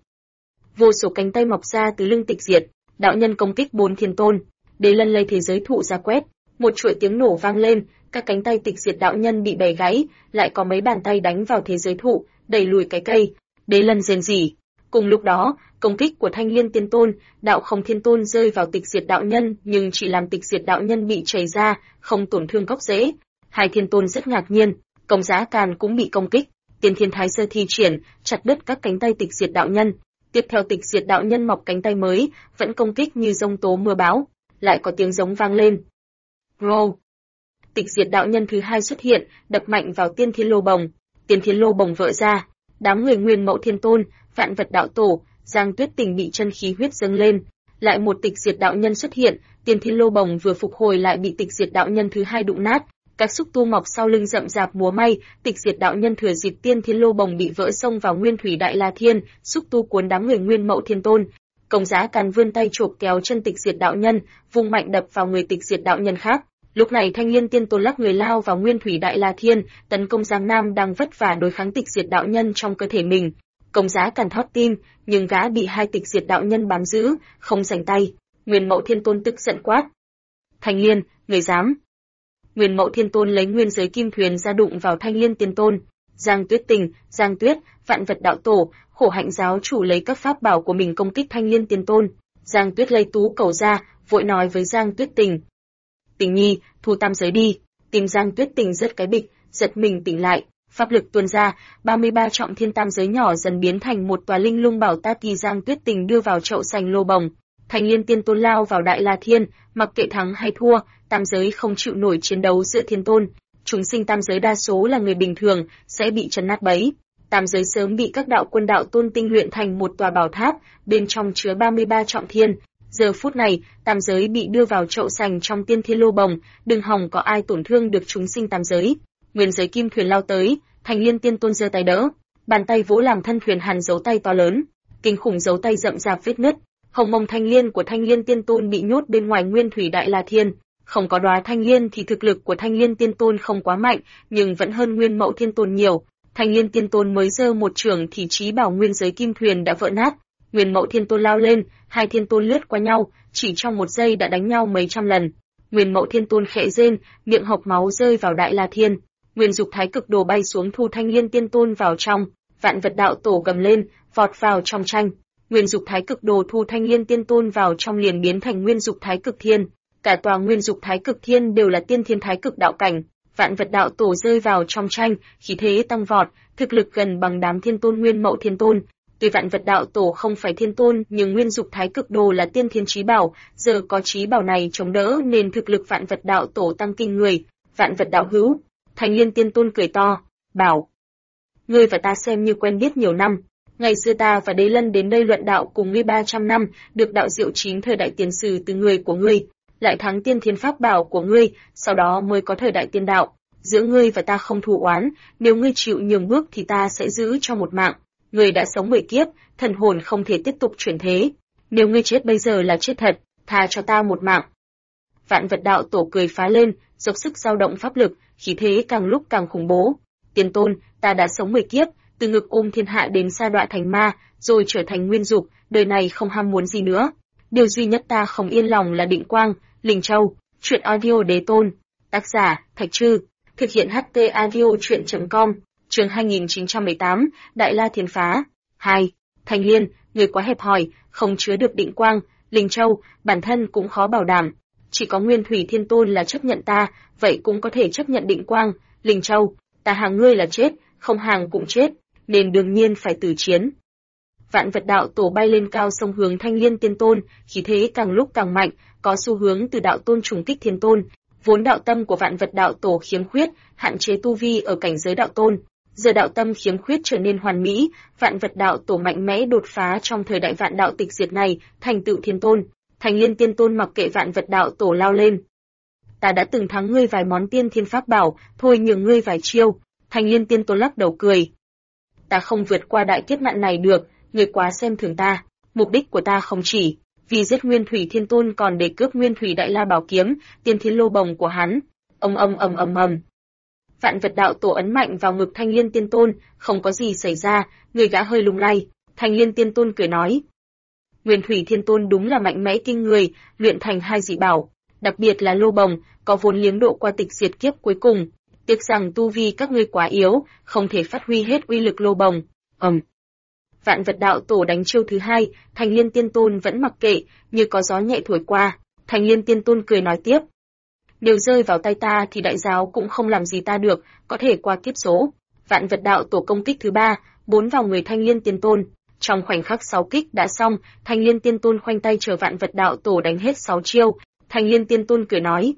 Vô số cánh tay mọc ra từ lưng tịch diệt, đạo nhân công kích 4 thiên tôn. Đế Lân lấy thế giới thụ ra quét, Một chuỗi tiếng nổ vang lên, các cánh tay tịch diệt đạo nhân bị bẻ gãy, lại có mấy bàn tay đánh vào thế giới thụ, đẩy lùi cái cây. Đế Lân rên rỉ. Cùng lúc đó, công kích của Thanh Liên Tiên Tôn, Đạo Không Thiên Tôn rơi vào tịch diệt đạo nhân, nhưng chỉ làm tịch diệt đạo nhân bị chảy ra, không tổn thương gốc rễ. Hai Thiên Tôn rất ngạc nhiên, Công Giá Càn cũng bị công kích. Tiên Thiên Thái Sơ thi triển, chặt đứt các cánh tay tịch diệt đạo nhân. Tiếp theo tịch diệt đạo nhân mọc cánh tay mới, vẫn công kích như giông tố mưa bão. Lại có tiếng giống vang lên. Rô! Tịch diệt đạo nhân thứ hai xuất hiện, đập mạnh vào Tiên Thiên Lô Bồng. Tiên Thiên Lô Bồng vỡ ra. Đám người Nguyên Mẫu Thiên Tôn, Vạn Vật Đạo Tổ, Giang Tuyết Tình bị chân khí huyết dâng lên. Lại một tịch diệt đạo nhân xuất hiện, Tiên Thiên Lô Bồng vừa phục hồi lại bị tịch diệt đạo nhân thứ hai đụng nát. Các xúc tu mọc sau lưng rậm rạp múa may, tịch diệt đạo nhân thừa dịp Tiên Thiên Lô Bồng bị vỡ xông vào Nguyên Thủy Đại La Thiên, xúc tu cuốn đám người Nguyên Mẫu Thiên Tôn. Công Giá Càn vươn tay chộp kéo chân tịch diệt đạo nhân, vung mạnh đập vào người tịch diệt đạo nhân khác. Lúc này Thanh Liên Tiên Tôn lắc người lao vào Nguyên Thủy Đại La Thiên, tấn công Giang Nam đang vất vả đối kháng tịch diệt đạo nhân trong cơ thể mình. Công Giá Càn thót tim, nhưng gã bị hai tịch diệt đạo nhân bám giữ, không giành tay. Nguyên Mẫu Thiên Tôn tức giận quát: Thanh Liên, người dám! Nguyên Mẫu Thiên Tôn lấy nguyên giới kim thuyền ra đụng vào Thanh Liên Tiên Tôn. Giang Tuyết Tình, Giang Tuyết, Vạn Vật Đạo Tổ, Khổ Hạnh giáo chủ lấy các pháp bảo của mình công kích Thanh Liên Tiên Tôn. Giang Tuyết lấy tú cầu ra, vội nói với Giang Tuyết Tình: Tình nhi, thu tam giới đi. Tim Giang Tuyết Tình rất cái bịch, giật mình tỉnh lại, pháp lực tuôn ra, 33 trọng thiên tam giới nhỏ dần biến thành một tòa linh lung bảo tát kỳ Giang Tuyết Tình đưa vào chậu sành lô bồng. Thanh Liên Tiên Tôn lao vào Đại La Thiên, mặc kệ thắng hay thua, tam giới không chịu nổi chiến đấu giữa thiên tôn. Chúng sinh tam giới đa số là người bình thường, sẽ bị trấn nát bấy. Tam giới sớm bị các đạo quân đạo tôn tinh luyện thành một tòa bảo tháp, bên trong chứa 33 trọng thiên. Giờ phút này, tam giới bị đưa vào chậu sành trong Tiên Thiên Lô Bồng, đừng hòng có ai tổn thương được chúng sinh tam giới. Nguyên giới kim thuyền lao tới, Thanh Liên Tiên Tôn giơ tay đỡ, bàn tay vỗ làm thân thuyền hàn dấu tay to lớn, kinh khủng dấu tay rậm rạp vết nứt. Hồng mông thanh liên của Thanh Liên Tiên Tôn bị nhốt bên ngoài Nguyên Thủy Đại La Thiên. Không có đóa thanh liên thì thực lực của Thanh Liên Tiên Tôn không quá mạnh, nhưng vẫn hơn Nguyên Mẫu Thiên Tôn nhiều. Thanh Liên Tiên Tôn mới giơ một chưởng thì trí bảo nguyên giới kim thuyền đã vỡ nát. Nguyên Mẫu Thiên Tôn lao lên, hai thiên tôn lướt qua nhau, chỉ trong một giây đã đánh nhau mấy trăm lần. Nguyên Mẫu Thiên Tôn khẽ rên, miệng hộc máu rơi vào Đại La Thiên. Nguyên Dục Thái Cực Đồ bay xuống thu Thanh Liên Tiên Tôn vào trong. Vạn Vật Đạo Tổ gầm lên, vọt vào trong tranh. Nguyên Dục Thái Cực Đồ thu Thanh Liên Tiên Tôn vào trong liền biến thành Nguyên Dục Thái Cực Thiên. Cả tòa Nguyên Dục Thái Cực Thiên đều là tiên thiên thái cực đạo cảnh. Vạn Vật Đạo Tổ rơi vào trong tranh, khí thế tăng vọt, thực lực gần bằng đám thiên tôn Nguyên Mẫu Thiên Tôn. Tuy Vạn Vật Đạo Tổ không phải thiên tôn, nhưng Nguyên Dục Thái Cực Đồ là tiên thiên chí bảo, giờ có chí bảo này chống đỡ nên thực lực Vạn Vật Đạo Tổ tăng kinh người. Vạn Vật Đạo hữu, Thanh Liên Tiên Tôn cười to, bảo: ngươi và ta xem như quen biết nhiều năm. Ngày xưa ta và Đế Lân đến đây luận đạo cùng ngươi 300 năm, được đạo diệu chính thời đại tiền sử từ người của ngươi, lại thắng tiên thiên pháp bảo của ngươi, sau đó mới có thời đại tiên đạo. Giữa ngươi và ta không thù oán, nếu ngươi chịu nhường bước thì ta sẽ giữ cho một mạng. Ngươi đã sống 10 kiếp, thần hồn không thể tiếp tục chuyển thế. Nếu ngươi chết bây giờ là chết thật, tha cho ta một mạng. Vạn Vật Đạo Tổ cười phá lên, dốc sức dao động pháp lực, khí thế càng lúc càng khủng bố. Tiên tôn, ta đã sống 10 kiếp, từ ngực ôm thiên hạ đến sa đọa thành ma, rồi trở thành nguyên dục, đời này không ham muốn gì nữa. Điều duy nhất ta không yên lòng là Định Quang, Linh Châu. Truyện audio Đế Tôn. Tác giả, Thạch Trư. Thực hiện HT audio truyện.com. Chương 2918, Đại La Thiên Phá. 2. Thanh Liên, người quá hẹp hòi, không chứa được Định Quang, Linh Châu, bản thân cũng khó bảo đảm. Chỉ có Nguyên Thủy Thiên Tôn là chấp nhận ta, vậy cũng có thể chấp nhận Định Quang, Linh Châu. Ta hàng ngươi là chết, không hàng cũng chết, nên đương nhiên phải tử chiến. Vạn Vật Đạo Tổ bay lên cao sông hướng Thanh Liên Tiên Tôn, khí thế càng lúc càng mạnh, có xu hướng từ đạo tôn trùng kích thiên tôn. Vốn đạo tâm của Vạn Vật Đạo Tổ khiếm khuyết, hạn chế tu vi ở cảnh giới đạo tôn. Giờ đạo tâm khiếm khuyết trở nên hoàn mỹ, Vạn Vật Đạo Tổ mạnh mẽ đột phá trong thời đại vạn đạo tịch diệt này, thành tựu thiên tôn. Thanh Liên Tiên Tôn mặc kệ Vạn Vật Đạo Tổ lao lên. Ta đã từng thắng ngươi vài món tiên thiên pháp bảo, thôi nhường ngươi vài chiêu. Thanh Liên Tiên Tôn lắc đầu cười. Ta không vượt qua đại kiếp nạn này được, ngươi quá xem thường ta. Mục đích của ta không chỉ vì giết Nguyên Thủy Thiên Tôn còn để cướp Nguyên Thủy Đại La Bảo Kiếm, Tiên Thiên Lô Bồng của hắn. Ầm. Vạn Vật Đạo Tổ ấn mạnh vào ngực Thanh Liên Tiên Tôn, không có gì xảy ra, người gã hơi lung lay. Thanh Liên Tiên Tôn cười nói: Nguyên Thủy Thiên Tôn đúng là mạnh mẽ kinh người, luyện thành hai dị bảo. đặc biệt là Lô Bồng, có vốn liếng độ qua tịch diệt kiếp cuối cùng. Tiếc rằng tu vi các ngươi quá yếu, không thể phát huy hết uy lực Lô Bồng. Vạn Vật Đạo Tổ đánh chiêu thứ hai, Thành Liên Tiên Tôn vẫn mặc kệ, như có gió nhẹ thổi qua. Thành Liên Tiên Tôn cười nói tiếp: nếu rơi vào tay ta thì đại giáo cũng không làm gì ta được, có thể qua kiếp số. Vạn Vật Đạo Tổ công kích thứ ba, 4 vào người Thanh Liên Tiên Tôn. Trong khoảnh khắc 6 kích đã xong, Thanh Liên Tiên Tôn khoanh tay chờ Vạn Vật Đạo Tổ đánh hết 6 chiêu. Thanh Liên Tiên Tôn cười nói: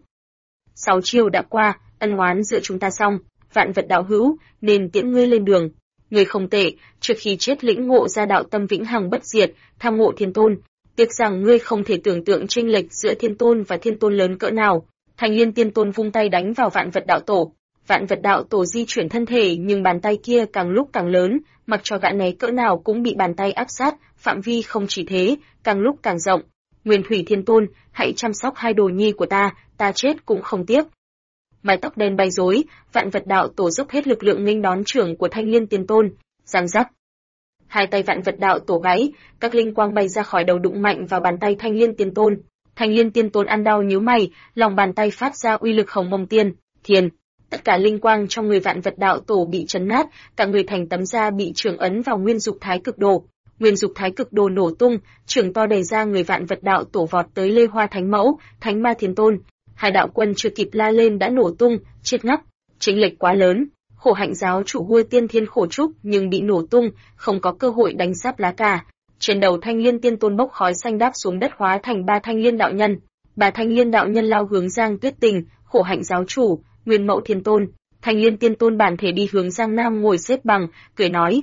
6 chiêu đã qua, ân oán giữa chúng ta xong, Vạn Vật đạo hữu, nên tiễn ngươi lên đường. Ngươi không tệ, trước khi chết lĩnh ngộ ra đạo tâm vĩnh hằng bất diệt, tham ngộ Thiên Tôn. Tiếc rằng ngươi không thể tưởng tượng chênh lệch giữa Thiên Tôn và Thiên Tôn lớn cỡ nào. Thành Liên Tiên Tôn vung tay đánh vào Vạn Vật Đạo Tổ. Vạn Vật Đạo Tổ di chuyển thân thể nhưng bàn tay kia càng lúc càng lớn, mặc cho gã né cỡ nào cũng bị bàn tay áp sát, phạm vi không chỉ thế, càng lúc càng rộng. Nguyên Thủy Thiên Tôn, hãy chăm sóc hai đồ nhi của ta chết cũng không tiếc. Mái tóc đen bay rối, Vạn Vật Đạo Tổ dốc hết lực lượng nghênh đón trưởng của Thanh Liên Tiên Tôn. Giang giác. Hai tay Vạn Vật Đạo Tổ gãy, các linh quang bay ra khỏi đầu đụng mạnh vào bàn tay Thanh Liên Tiên Tôn. Thanh Liên Tiên Tôn ăn đau nhíu mày, lòng bàn tay phát ra uy lực Hồng Mông Tiên Thiên. Tất cả linh quang trong người Vạn Vật Đạo Tổ bị chấn nát, cả người thành tấm da bị trưởng ấn vào Nguyên Dục Thái Cực Đồ. Nguyên Dục Thái Cực Đồ nổ tung, trưởng to đầy ra người Vạn Vật Đạo Tổ vọt tới Lê Hoa Thánh Mẫu, Thánh Ma Thiên Tôn. Hai đạo quân chưa kịp la lên đã nổ tung, chết ngắc. Chênh lệch quá lớn. Khổ Hạnh giáo chủ Hua Tiên Thiên khổ trúc nhưng bị nổ tung, không có cơ hội đánh sáp lá cà. Trên đầu Thanh Liên Tiên Tôn bốc khói xanh đáp xuống đất hóa thành 3 Thanh Liên đạo nhân. 3 Thanh Liên đạo nhân lao hướng Giang Tuyết Tình, Khổ Hạnh giáo chủ, Nguyên Mẫu Thiên Tôn. Thanh Liên Tiên Tôn bản thể đi hướng Giang Nam ngồi xếp bằng, cười nói: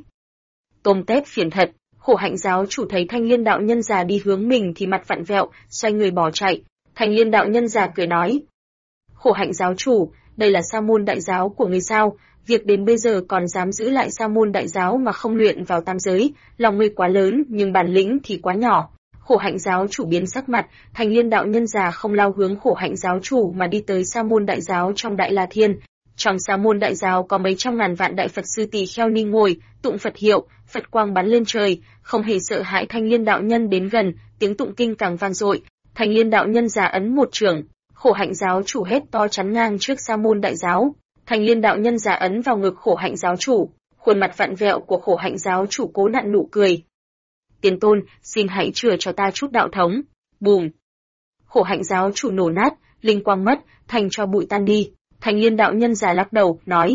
tôm tép phiền thật. Khổ Hạnh giáo chủ thấy Thanh Liên đạo nhân già đi hướng mình thì mặt vặn vẹo, xoay người bỏ chạy. Thanh Liên đạo nhân già cười nói: Khổ Hạnh giáo chủ, đây là sa môn đại giáo của ngươi sao? Việc đến bây giờ còn dám giữ lại sa môn đại giáo mà không luyện vào tam giới, lòng ngươi quá lớn nhưng bản lĩnh thì quá nhỏ. Khổ Hạnh giáo chủ biến sắc mặt, Thanh Liên đạo nhân già không lao hướng Khổ Hạnh giáo chủ mà đi tới sa môn đại giáo trong Đại La Thiên. Trong sa môn đại giáo có mấy trăm ngàn vạn đại Phật sư tỳ kheo ni ngồi, tụng Phật hiệu, Phật quang bắn lên trời, không hề sợ hãi Thanh Liên đạo nhân đến gần, tiếng tụng kinh càng vang dội. Thanh Liên đạo nhân già ấn một chưởng, Khổ Hạnh giáo chủ hét to chắn ngang trước sa môn đại giáo. Thanh Liên đạo nhân già ấn vào ngực Khổ Hạnh giáo chủ, khuôn mặt vặn vẹo của Khổ Hạnh giáo chủ cố nặn nụ cười. Tiền Tôn, xin hãy chừa cho ta chút đạo thống. Bùm. Khổ Hạnh giáo chủ nổ nát, linh quang mất, thành cho bụi tan đi. Thanh Liên đạo nhân già lắc đầu, nói: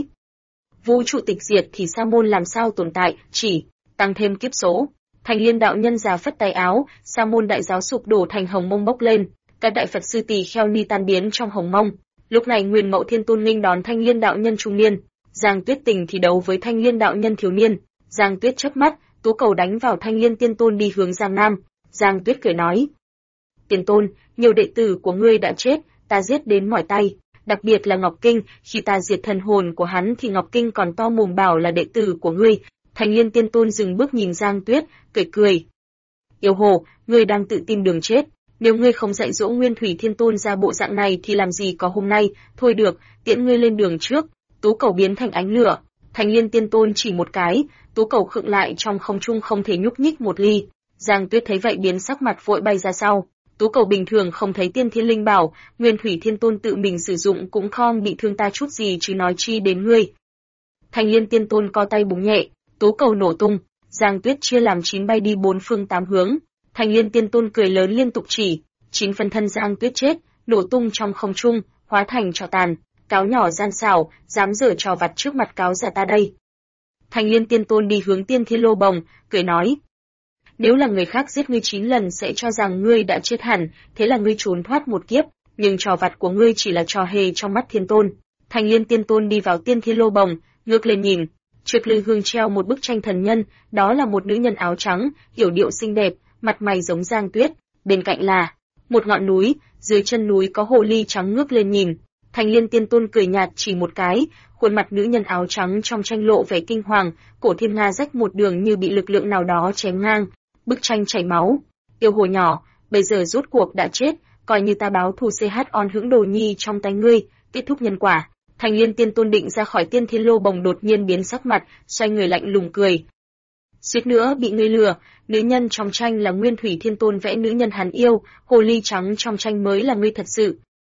vũ trụ tịch diệt thì sa môn làm sao tồn tại, chỉ tăng thêm kiếp số. Thanh Liên đạo nhân già phất tay áo, sa môn đại giáo sụp đổ thành hồng mông bốc lên, các đại Phật sư tỳ kheo ni tan biến trong hồng mông. Lúc này Nguyên Mẫu Thiên Tôn nghênh đón Thanh Liên đạo nhân trung niên, Giang Tuyết Tình thì đấu với Thanh Liên đạo nhân thiếu niên. Giang Tuyết chớp mắt, tú cầu đánh vào Thanh Liên Tiên Tôn đi hướng Giang Nam. Giang Tuyết cười nói: Tiên Tôn, nhiều đệ tử của ngươi đã chết, ta giết đến mỏi tay. Đặc biệt là Ngọc Kinh, khi ta diệt thần hồn của hắn thì Ngọc Kinh còn to mồm bảo là đệ tử của ngươi. Thanh Liên Tiên Tôn dừng bước nhìn Giang Tuyết, cười. Yêu hồ, ngươi đang tự tìm đường chết. Nếu ngươi không dạy dỗ Nguyên Thủy Thiên Tôn ra bộ dạng này thì làm gì có hôm nay, thôi được, tiễn ngươi lên đường trước. Tú cầu biến thành ánh lửa, Thanh Liên Tiên Tôn chỉ một cái, tú cầu khựng lại trong không trung không thể nhúc nhích một ly. Giang Tuyết thấy vậy biến sắc mặt vội bay ra sau. Tú cầu bình thường không thấy Tiên Thiên Linh Bảo, Nguyên Thủy Thiên Tôn tự mình sử dụng cũng không bị thương ta chút gì chứ nói chi đến ngươi. Thanh Liên Tiên Tôn co tay búng nhẹ, tú cầu nổ tung, Giang Tuyết chia làm 9 bay đi 4 phương 8 hướng. Thanh Liên Tiên Tôn cười lớn liên tục chỉ, 9 phần thân Giang Tuyết chết, nổ tung trong không trung, hóa thành tro tàn. Cáo nhỏ gian xảo, dám giở trò vặt trước mặt cáo già ta đây. Thanh Liên Tiên Tôn đi hướng Tiên Thiên Lô Bồng, cười nói: nếu là người khác giết ngươi 9 lần sẽ cho rằng ngươi đã chết hẳn, thế là ngươi trốn thoát một kiếp, nhưng trò vặt của ngươi chỉ là trò hề trong mắt Thiên Tôn. Thanh Liên Tiên Tôn đi vào Tiên Thiên Lô Bồng, ngước lên nhìn, trước lư hương treo một bức tranh thần nhân, đó là một nữ nhân áo trắng, yểu điệu xinh đẹp, mặt mày giống Giang Tuyết, bên cạnh là một ngọn núi, dưới chân núi có hồ ly trắng ngước lên nhìn. Thanh Liên Tiên Tôn cười nhạt chỉ một cái, khuôn mặt nữ nhân áo trắng trong tranh lộ vẻ kinh hoàng, cổ thiên nga rách một đường như bị lực lượng nào đó chém ngang, bức tranh chảy máu. Yêu hồ nhỏ, bây giờ rốt cuộc đã chết, coi như ta báo thù CH on hững đồ nhi trong tay ngươi, kết thúc nhân quả. Thanh Liên Tiên Tôn định ra khỏi Tiên Thiên Lô Bồng đột nhiên biến sắc mặt, xoay người lạnh lùng cười. Suýt nữa bị ngươi lừa, nữ nhân trong tranh là Nguyên Thủy Thiên Tôn vẽ nữ nhân hắn yêu, hồ ly trắng trong tranh mới là ngươi thật sự.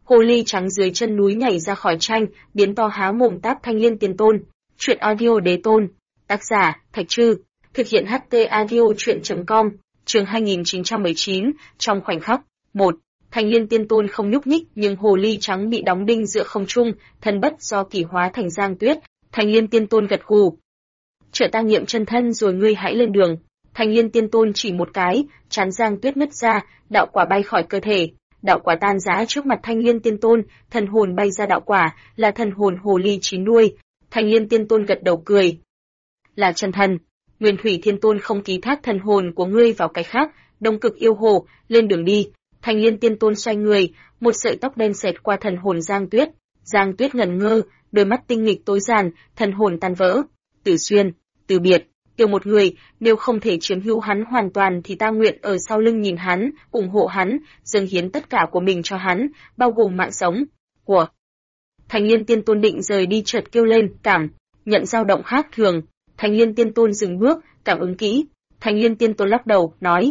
Hồ ly trắng dưới chân núi nhảy ra khỏi tranh, biến to há mồm táp Thanh Liên Tiên Tôn. Truyện audio đế tôn. Tác giả, Thạch Trư. Thực hiện HT audio truyện.com. Chương 2919, trong khoảnh khắc. 1. Thanh Liên Tiên Tôn không nhúc nhích, nhưng hồ ly trắng bị đóng đinh giữa không trung, thân bất do kỳ hóa thành Giang Tuyết. Thanh Liên Tiên Tôn gật gù. Trợ ta nghiệm chân thân rồi ngươi hãy lên đường. Thanh Liên Tiên Tôn chỉ một cái, chán Giang Tuyết nứt ra, đạo quả bay khỏi cơ thể. Đạo quả tan rã trước mặt Thanh Liên Tiên Tôn, thần hồn bay ra đạo quả, là thần hồn hồ ly chín đuôi. Thanh Liên Tiên Tôn gật đầu cười. Là chân thần. Nguyên Thủy Thiên Tôn không ký thác thần hồn của ngươi vào cái khác, Đông Cực yêu hồ, lên đường đi. Thanh Liên Tiên Tôn xoay người, một sợi tóc đen xẹt qua thần hồn Giang Tuyết. Giang Tuyết ngẩn ngơ, đôi mắt tinh nghịch tối giàn, thần hồn tan vỡ. Tử Xuyên, từ biệt, yêu một người, nếu không thể chiếm hữu hắn hoàn toàn thì ta nguyện ở sau lưng nhìn hắn, ủng hộ hắn, dâng hiến tất cả của mình cho hắn, bao gồm mạng sống của. Thanh Liên Tiên Tôn định rời đi chợt kêu lên, nhận dao động khác thường. Thanh Liên Tiên Tôn dừng bước, cảm ứng kỹ. Thanh Liên Tiên Tôn lắc đầu, nói: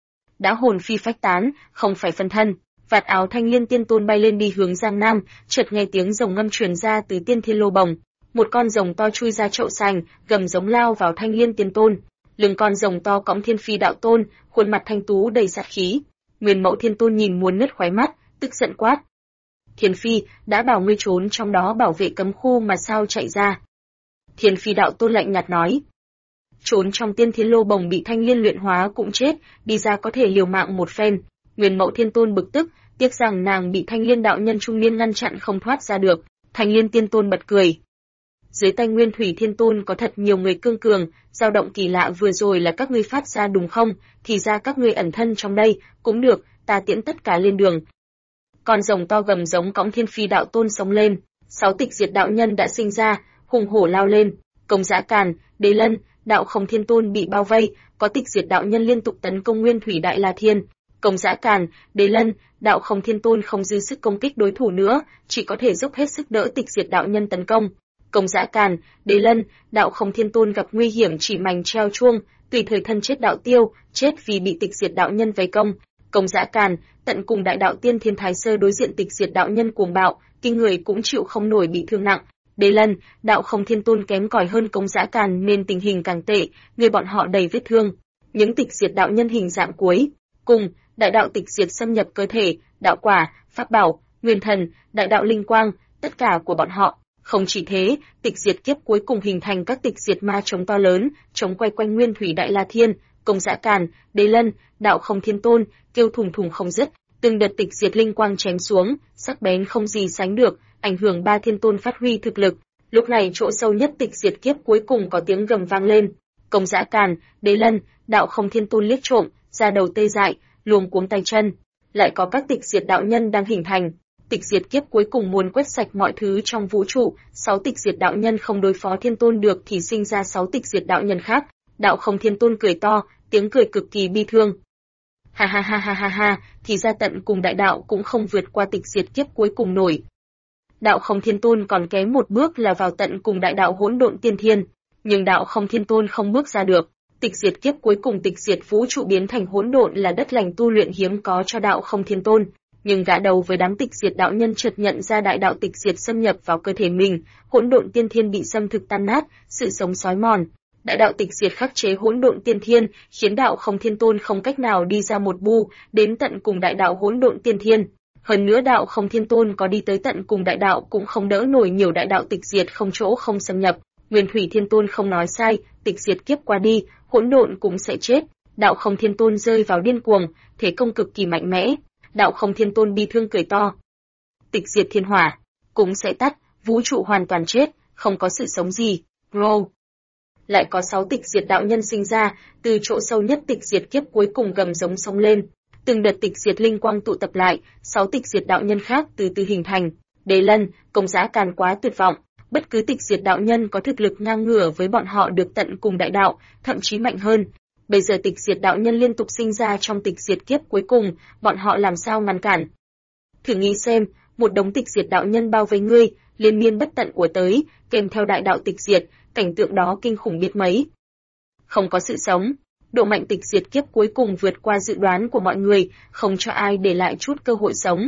đã hồn phi phách tán, không phải phân thân. Vạt áo Thanh Liên Tiên Tôn bay lên đi hướng Giang Nam, chợt nghe tiếng rồng ngâm truyền ra từ Tiên Thiên Lô Bồng. Một con rồng to chui ra chậu sành, gầm giống lao vào Thanh Liên Tiên Tôn. Lưng con rồng to cõng Thiên Phi Đạo Tôn, khuôn mặt thanh tú đầy sát khí. Nguyên Mẫu Thiên Tôn nhìn muốn nứt khóe mắt, tức giận quát: Thiên Phi, đã bảo ngươi trốn trong đó bảo vệ cấm khu mà sao chạy ra? Thiên Phi Đạo Tôn lạnh nhạt nói: trốn trong Tiên Thiên Lô Bồng bị Thanh Liên luyện hóa cũng chết, đi ra có thể liều mạng một phen. Nguyên Mẫu Thiên Tôn bực tức, tiếc rằng nàng bị Thanh Liên đạo nhân trung niên ngăn chặn không thoát ra được. Thanh Liên Tiên Tôn bật cười. Dưới tay Nguyên Thủy Thiên Tôn có thật nhiều người cương cường, dao động kỳ lạ vừa rồi là các ngươi phát ra đúng không? Thì ra các ngươi ẩn thân trong đây, cũng được, ta tiễn tất cả lên đường. Con rồng to gầm giống cõng Thiên Phi Đạo Tôn sống lên, 6 tịch diệt đạo nhân đã sinh ra, hùng hổ lao lên. Công Dã Càn, Đế Lân, Đạo Không Thiên Tôn bị bao vây, có tịch diệt đạo nhân liên tục tấn công Nguyên Thủy Đại La Thiên. Công Dã Càn, Đế Lân, Đạo Không Thiên Tôn không dư sức công kích đối thủ nữa, chỉ có thể dốc hết sức đỡ tịch diệt đạo nhân tấn công. Công Dã Càn, Đế Lân, Đạo Không Thiên Tôn gặp nguy hiểm chỉ mảnh treo chuông, tùy thời thân chết đạo tiêu, chết vì bị tịch diệt đạo nhân vây công. Công Dã Càn, tận cùng đại đạo tiên Thiên Thái Sơ đối diện tịch diệt đạo nhân cuồng bạo, kinh người cũng chịu không nổi bị thương nặng. Đế Lân, Đạo Không Thiên Tôn kém cỏi hơn Công Dã Càn nên tình hình càng tệ, người bọn họ đầy vết thương. Những tịch diệt đạo nhân hình dạng cuối cùng, đại đạo tịch diệt xâm nhập cơ thể, đạo quả, pháp bảo, nguyên thần, đại đạo linh quang, tất cả của bọn họ. Không chỉ thế, tịch diệt kiếp cuối cùng hình thành các tịch diệt ma chống to lớn, chống quay quanh Nguyên Thủy Đại La Thiên. Công Dã Càn, Đế Lân, Đạo Không Thiên Tôn kêu thùng thùng không dứt, từng đợt tịch diệt linh quang chém xuống, sắc bén không gì sánh được, ảnh hưởng ba thiên tôn phát huy thực lực. Lúc này chỗ sâu nhất tịch diệt kiếp cuối cùng có tiếng gầm vang lên. Công Dã Càn, Đế Lân, Đạo Không Thiên Tôn liếc trộm, ra đầu tê dại, luống cuống tay chân. Lại có các tịch diệt đạo nhân đang hình thành. Tịch diệt kiếp cuối cùng muốn quét sạch mọi thứ trong vũ trụ, 6 tịch diệt đạo nhân không đối phó thiên tôn được thì sinh ra 6 tịch diệt đạo nhân khác. Đạo Không Thiên Tôn cười to, tiếng cười cực kỳ bi thương. Ha ha ha ha ha ha, thì ra tận cùng đại đạo cũng không vượt qua tịch diệt kiếp cuối cùng nổi. Đạo Không Thiên Tôn còn kém một bước là vào tận cùng đại đạo hỗn độn tiên thiên, nhưng Đạo Không Thiên Tôn không bước ra được. Tịch diệt kiếp cuối cùng tịch diệt vũ trụ biến thành hỗn độn là đất lành tu luyện hiếm có cho Đạo Không Thiên Tôn. Nhưng gã đầu với đám tịch diệt đạo nhân chợt nhận ra đại đạo tịch diệt xâm nhập vào cơ thể mình, hỗn độn tiên thiên bị xâm thực tan nát, sự sống xói mòn. Đại đạo tịch diệt khắc chế hỗn độn tiên thiên, khiến Đạo Không Thiên Tôn không cách nào đi ra một bu, đến tận cùng đại đạo hỗn độn tiên thiên. Hơn nữa Đạo Không Thiên Tôn có đi tới tận cùng đại đạo cũng không đỡ nổi nhiều đại đạo tịch diệt không chỗ không xâm nhập. Nguyên Thủy Thiên Tôn không nói sai, tịch diệt kiếp qua đi, hỗn độn cũng sẽ chết. Đạo Không Thiên Tôn rơi vào điên cuồng, thế công cực kỳ mạnh mẽ. Đạo Không Thiên Tôn bi thương cười to. Tịch diệt thiên hỏa cũng sẽ tắt, vũ trụ hoàn toàn chết, không có sự sống gì. Row. Lại có 6 tịch diệt đạo nhân sinh ra, từ chỗ sâu nhất tịch diệt kiếp cuối cùng gầm giống sống lên. Từng đợt tịch diệt linh quang tụ tập lại, 6 tịch diệt đạo nhân khác từ từ hình thành. Đế Lân, Công Dã Càn quá tuyệt vọng, bất cứ tịch diệt đạo nhân có thực lực ngang ngửa với bọn họ được tận cùng đại đạo, thậm chí mạnh hơn. Bây giờ tịch diệt đạo nhân liên tục sinh ra trong tịch diệt kiếp cuối cùng, bọn họ làm sao ngăn cản? Thử nghĩ xem, một đống tịch diệt đạo nhân bao vây ngươi, liên miên bất tận của tới, kèm theo đại đạo tịch diệt, cảnh tượng đó kinh khủng biết mấy. Không có sự sống, độ mạnh tịch diệt kiếp cuối cùng vượt qua dự đoán của mọi người, không cho ai để lại chút cơ hội sống.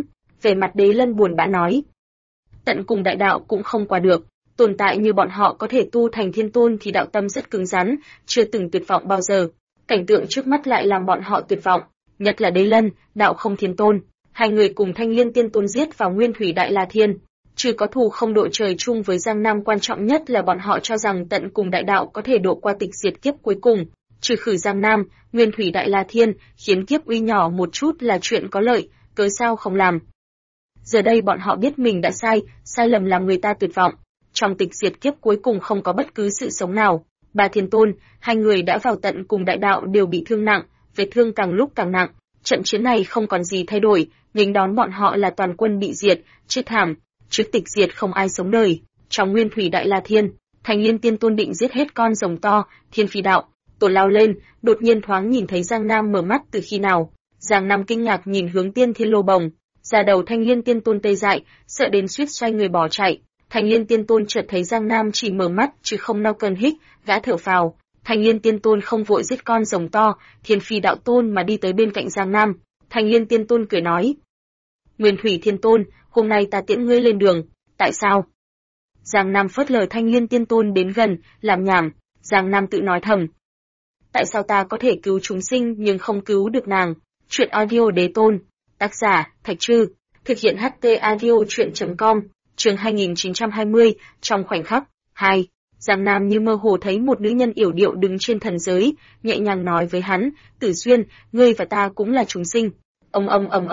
Về mặt Đế Lân buồn bã nói. Tận cùng đại đạo cũng không qua được, tồn tại như bọn họ có thể tu thành thiên tôn thì đạo tâm rất cứng rắn, chưa từng tuyệt vọng bao giờ. Cảnh tượng trước mắt lại làm bọn họ tuyệt vọng, nhất là Đế Lân, đạo không thiên tôn. Hai người cùng Thanh Liên Tiên Tôn giết vào Nguyên Thủy Đại La Thiên. Trừ có thù không đội trời chung với Giang Nam, quan trọng nhất là bọn họ cho rằng tận cùng đại đạo có thể độ qua tịch diệt kiếp cuối cùng. Trừ khử Giang Nam, Nguyên Thủy Đại La Thiên, khiến kiếp uy nhỏ một chút là chuyện có lợi, cớ sao không làm. Giờ đây bọn họ biết mình đã sai lầm làm người ta tuyệt vọng. Trong tịch diệt kiếp cuối cùng không có bất cứ sự sống nào. Ba thiên tôn, hai người đã vào tận cùng đại đạo đều bị thương nặng, vết thương càng lúc càng nặng. Trận chiến này không còn gì thay đổi, nghênh đón bọn họ là toàn quân bị diệt, chết thảm. Trước tịch diệt không ai sống đời. Trong Nguyên Thủy Đại La Thiên, Thanh Liên Tiên Tôn định giết hết con rồng to, Thiên Phi Đạo. Tổ lao lên, đột nhiên thoáng nhìn thấy Giang Nam mở mắt từ khi nào. Giang Nam kinh ngạc nhìn hướng Tiên Thiên Lô Bồng. Da đầu Thanh Liên Tiên Tôn tê dại, sợ đến suýt xoay người bỏ chạy. Thanh Liên Tiên Tôn chợt thấy Giang Nam chỉ mở mắt chứ không nao cơn hích, gã thở phào. Thanh Liên Tiên Tôn không vội giết con rồng to, Thiên Phi Đạo Tôn mà đi tới bên cạnh Giang Nam. Thanh Liên Tiên Tôn cười nói: Nguyên Thủy Thiên Tôn, hôm nay ta tiễn ngươi lên đường. Tại sao? Giang Nam phớt lờ Thanh Liên Tiên Tôn đến gần, làm nhảm. Giang Nam tự nói thầm: tại sao ta có thể cứu chúng sinh nhưng không cứu được nàng? Truyện audio Đế Tôn. Tác giả: Thạch Trư. Thực hiện HT audio truyện.com. Chương 2920, trong khoảnh khắc. 2. Giang Nam như mơ hồ thấy một nữ nhân yểu điệu đứng trên thần giới, nhẹ nhàng nói với hắn: Tử Xuyên, ngươi và ta cũng là chúng sinh. Ầm.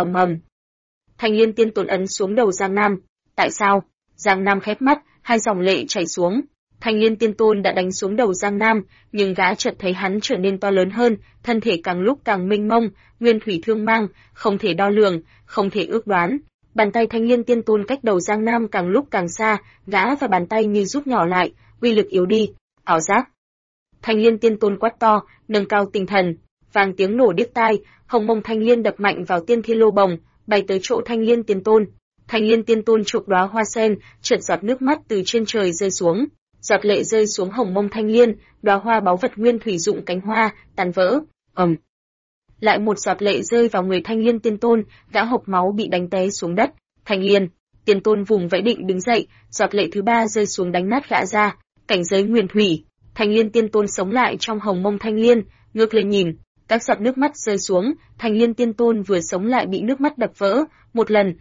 Thanh Liên Tiên Tôn ấn xuống đầu Giang Nam. Tại sao? Giang Nam khép mắt, hai dòng lệ chảy xuống. Thanh Liên Tiên Tôn đã đánh xuống đầu Giang Nam, nhưng gã chợt thấy hắn trở nên to lớn hơn, thân thể càng lúc càng mênh mông, nguyên thủy thương mang, không thể đo lường, không thể ước đoán. Bàn tay Thanh Liên Tiên Tôn cách đầu Giang Nam càng lúc càng xa, gã và bàn tay như rút nhỏ lại, uy lực yếu đi. Ảo giác. Thanh Liên Tiên Tôn quát to, nâng cao tinh thần. Vang tiếng nổ điếc tai, hồng mông thanh liên đập mạnh vào Tiên Thiên Lô Bồng, bay tới chỗ Thanh Liên Tiên Tôn. Thanh Liên Tiên Tôn chụp đóa hoa sen, chợt giọt nước mắt từ trên trời rơi xuống. Giọt lệ rơi xuống hồng mông thanh liên, đóa hoa báu vật nguyên thủy dụng cánh hoa, tan vỡ. Lại một giọt lệ rơi vào người Thanh Liên Tiên Tôn, gã hộc máu bị đánh té xuống đất. Thanh Liên Tiên Tôn vùng vẫy định đứng dậy, giọt lệ thứ ba rơi xuống đánh nát gã ra. Cảnh giới nguyên thủy, Thanh Liên Tiên Tôn sống lại trong hồng mông thanh liên, ngước lên nhìn, các giọt nước mắt rơi xuống, Thanh Liên Tiên Tôn vừa sống lại bị nước mắt đập vỡ, một lần,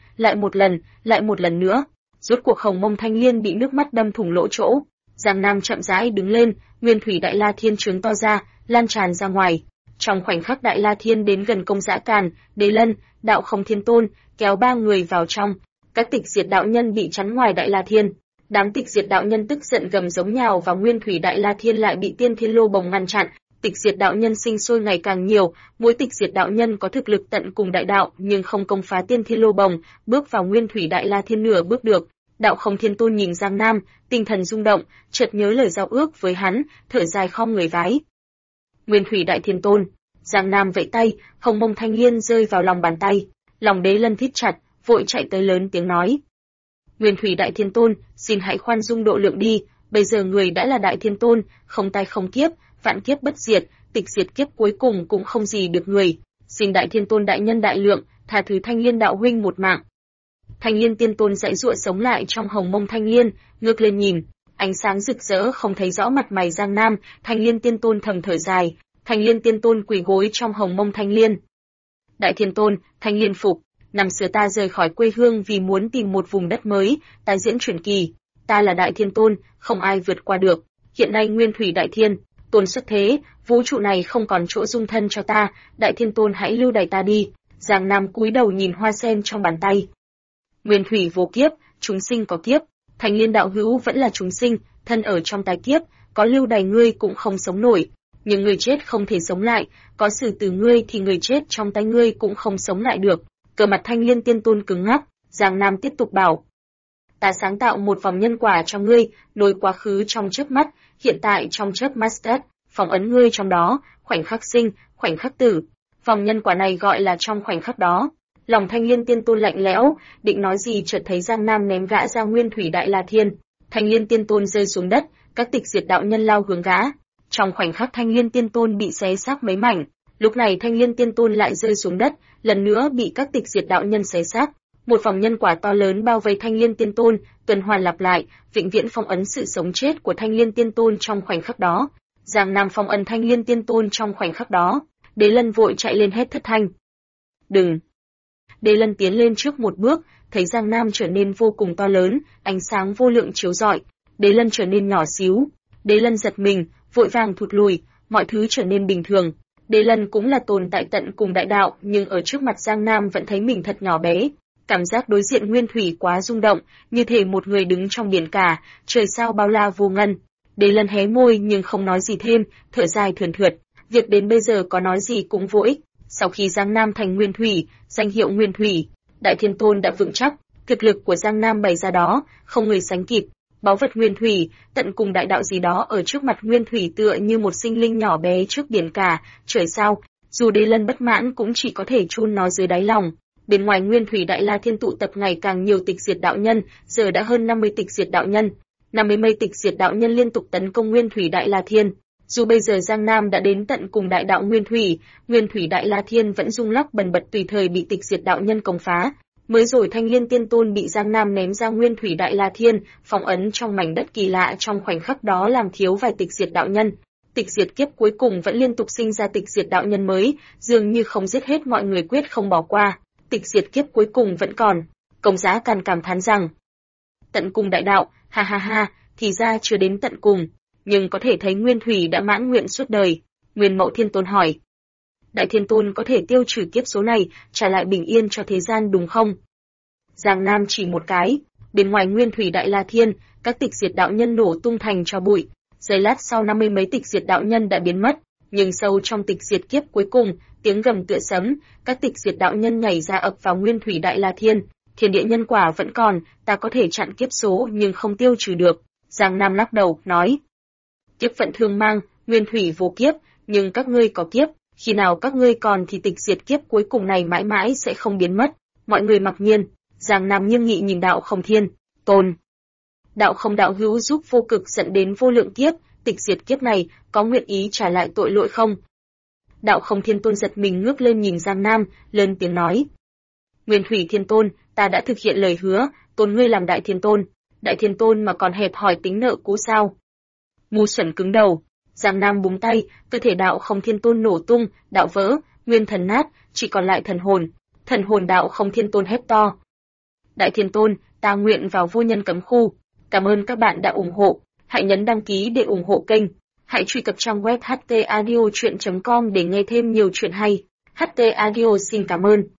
lại một lần nữa. Rốt cuộc hồng mông thanh liên bị nước mắt đâm thủng lỗ chỗ. Giang Nam chậm rãi đứng lên, Nguyên Thủy Đại La Thiên trướng to ra, lan tràn ra ngoài. Trong khoảnh khắc Đại La Thiên đến gần Công Dã Càn, Đế Lân, Đạo Không Thiên Tôn, kéo ba người vào trong. Các tịch diệt đạo nhân bị chắn ngoài Đại La Thiên. Đám tịch diệt đạo nhân tức giận gầm giống nhào vào Nguyên Thủy Đại La Thiên lại bị Tiên Thiên Lô Bồng ngăn chặn. Tịch diệt đạo nhân sinh sôi ngày càng nhiều, mỗi tịch diệt đạo nhân có thực lực tận cùng đại đạo nhưng không công phá Tiên Thiên Lô Bồng, bước vào Nguyên Thủy Đại La Thiên nửa bước được. Đạo Không Thiên Tôn nhìn Giang Nam, tinh thần rung động, chợt nhớ lời giao ước với hắn, thở dài khom người vái. Nguyên Thủy Đại Thiên Tôn. Giang Nam vẫy tay, hồng mông thanh liên rơi vào lòng bàn tay. Lòng Đế Lân thít chặt, vội chạy tới lớn tiếng nói: Nguyên Thủy Đại Thiên Tôn, xin hãy khoan dung độ lượng đi, bây giờ người đã là Đại Thiên Tôn, không tai không kiếp, vạn kiếp bất diệt, tịch diệt kiếp cuối cùng cũng không gì được người. Xin Đại Thiên Tôn đại nhân đại lượng, tha thứ Thanh Liên đạo huynh một mạng. Thanh Liên Tiên Tôn giãy giụa sống lại trong hồng mông thanh liên, ngước lên nhìn, ánh sáng rực rỡ không thấy rõ mặt mày Giang Nam, Thanh Liên Tiên Tôn thầm thở dài, Thanh Liên Tiên Tôn quỳ gối trong hồng mông thanh liên. Đại Thiên Tôn, Thanh Liên phục, năm xưa ta rời khỏi quê hương vì muốn tìm một vùng đất mới, tái diễn truyền kỳ, ta là Đại Thiên Tôn, không ai vượt qua được. Hiện nay Nguyên Thủy Đại Thiên Tôn xuất thế, vũ trụ này không còn chỗ dung thân cho ta, Đại Thiên Tôn hãy lưu đày ta đi. Giang Nam cúi đầu nhìn hoa sen trong bàn tay. Nguyên thủy vô kiếp, chúng sinh có kiếp, Thanh Liên đạo hữu vẫn là chúng sinh, thân ở trong tái kiếp, có lưu đày ngươi cũng không sống nổi, nhưng người chết không thể sống lại, có xử tử ngươi thì người chết trong tay ngươi cũng không sống lại được. Cờ mặt Thanh Liên Tiên Tôn cứng ngắc, Giang Nam tiếp tục bảo: ta sáng tạo một vòng nhân quả cho ngươi, nối quá khứ trong chớp mắt, hiện tại trong chớp Master, phóng ấn ngươi trong đó, khoảnh khắc sinh, khoảnh khắc tử. Vòng nhân quả này gọi là trong khoảnh khắc đó. Lòng Thanh Liên Tiên Tôn lạnh lẽo, định nói gì chợt thấy Giang Nam ném gã ra Nguyên Thủy Đại La Thiên. Thanh Liên Tiên Tôn rơi xuống đất, các tịch diệt đạo nhân lao hướng gã. Trong khoảnh khắc Thanh Liên Tiên Tôn bị xé xác mấy mảnh. Lúc này Thanh Liên Tiên Tôn lại rơi xuống đất, lần nữa bị các tịch diệt đạo nhân xé xác. Một vòng nhân quả to lớn bao vây Thanh Liên Tiên Tôn, tuần hoàn lặp lại, vĩnh viễn phong ấn sự sống chết của Thanh Liên Tiên Tôn trong khoảnh khắc đó. Giang Nam phong ấn Thanh Liên Tiên Tôn trong khoảnh khắc đó. Đế Lân vội chạy lên hét thất thanh. Đừng! Đế Lân tiến lên trước một bước, thấy Giang Nam trở nên vô cùng to lớn, ánh sáng vô lượng chiếu rọi. Đế Lân trở nên nhỏ xíu. Đế Lân giật mình, vội vàng thụt lùi, mọi thứ trở nên bình thường. Đế Lân cũng là tồn tại tận cùng đại đạo, nhưng ở trước mặt Giang Nam vẫn thấy mình thật nhỏ bé. Cảm giác đối diện nguyên thủy quá rung động, như thể một người đứng trong biển cả, trời sao bao la vô ngân. Đế Lân hé môi nhưng không nói gì thêm, thở dài thườn thượt. Việc đến bây giờ có nói gì cũng vô ích. Sau khi Giang Nam thành nguyên thủy, danh hiệu nguyên thủy, Đại Thiên Tôn đã vững chắc, thực lực của Giang Nam bày ra đó, không người sánh kịp. Báu vật nguyên thủy, tận cùng đại đạo gì đó ở trước mặt nguyên thủy tựa như một sinh linh nhỏ bé trước biển cả, trời sao, dù Đế Lân bất mãn cũng chỉ có thể chôn nó dưới đáy lòng. Bên ngoài nguyên thủy đại la thiên tụ tập ngày càng nhiều tịch diệt đạo nhân, giờ đã hơn 50 tịch diệt đạo nhân. 50 mây tịch diệt đạo nhân liên tục tấn công nguyên thủy đại la thiên. Dù bây giờ Giang Nam đã đến tận cùng đại đạo nguyên thủy đại la thiên vẫn rung lắc bần bật tùy thời bị tịch diệt đạo nhân công phá. Mới rồi Thanh Liên Tiên Tôn bị Giang Nam ném ra nguyên thủy đại la thiên, phong ấn trong mảnh đất kỳ lạ trong khoảnh khắc đó làm thiếu vài tịch diệt đạo nhân. Tịch diệt kiếp cuối cùng vẫn liên tục sinh ra tịch diệt đạo nhân mới, dường như không giết hết mọi người quyết không bỏ qua. Tịch diệt kiếp cuối cùng vẫn còn. Công Giá Càn cảm thán rằng, tận cùng đại đạo, ha ha ha, thì ra chưa đến tận cùng, nhưng có thể thấy nguyên thủy đã mãn nguyện suốt đời. Nguyên Mậu Thiên Tôn hỏi, Đại Thiên Tôn có thể tiêu trừ kiếp số này, trả lại bình yên cho thế gian đúng không? Giang Nam chỉ một cái, bên ngoài nguyên thủy đại la thiên, các tịch diệt đạo nhân nổ tung thành tro bụi. Giây lát sau 50 mấy tịch diệt đạo nhân đã biến mất, nhưng sâu trong tịch diệt kiếp cuối cùng, tiếng gầm tựa sấm, các tịch diệt đạo nhân nhảy ra ập vào nguyên thủy đại la thiên. Thiên địa nhân quả vẫn còn, ta có thể chặn kiếp số nhưng không tiêu trừ được. Giang Nam lắc đầu, nói, kiếp vận thương mang, nguyên thủy vô kiếp, nhưng các ngươi có kiếp, khi nào các ngươi còn thì tịch diệt kiếp cuối cùng này mãi mãi sẽ không biến mất. Mọi người mặc nhiên. Giang Nam nghiêm nghị nhìn Đạo Không Thiên Tôn. Đạo Không đạo hữu giúp vô cực dẫn đến vô lượng kiếp, tịch diệt kiếp này, có nguyện ý trả lại tội lỗi không? Đạo Không Thiên Tôn giật mình ngước lên nhìn Giang Nam, lớn tiếng nói. Nguyên Thủy Thiên Tôn, ta đã thực hiện lời hứa, tôn ngươi làm Đại Thiên Tôn. Đại Thiên Tôn mà còn hẹp hỏi tính nợ cũ sao? Ngu xuẩn cứng đầu. Giang Nam búng tay, cơ thể Đạo Không Thiên Tôn nổ tung, đạo vỡ, nguyên thần nát, chỉ còn lại thần hồn. Thần hồn Đạo Không Thiên Tôn hét to. Đại Thiên Tôn, ta nguyện vào vô nhân cấm khu. Cảm ơn các bạn đã ủng hộ. Hãy nhấn đăng ký để ủng hộ kênh. Hãy truy cập trang web htaudio.com để nghe thêm nhiều chuyện hay. HT Audio xin cảm ơn.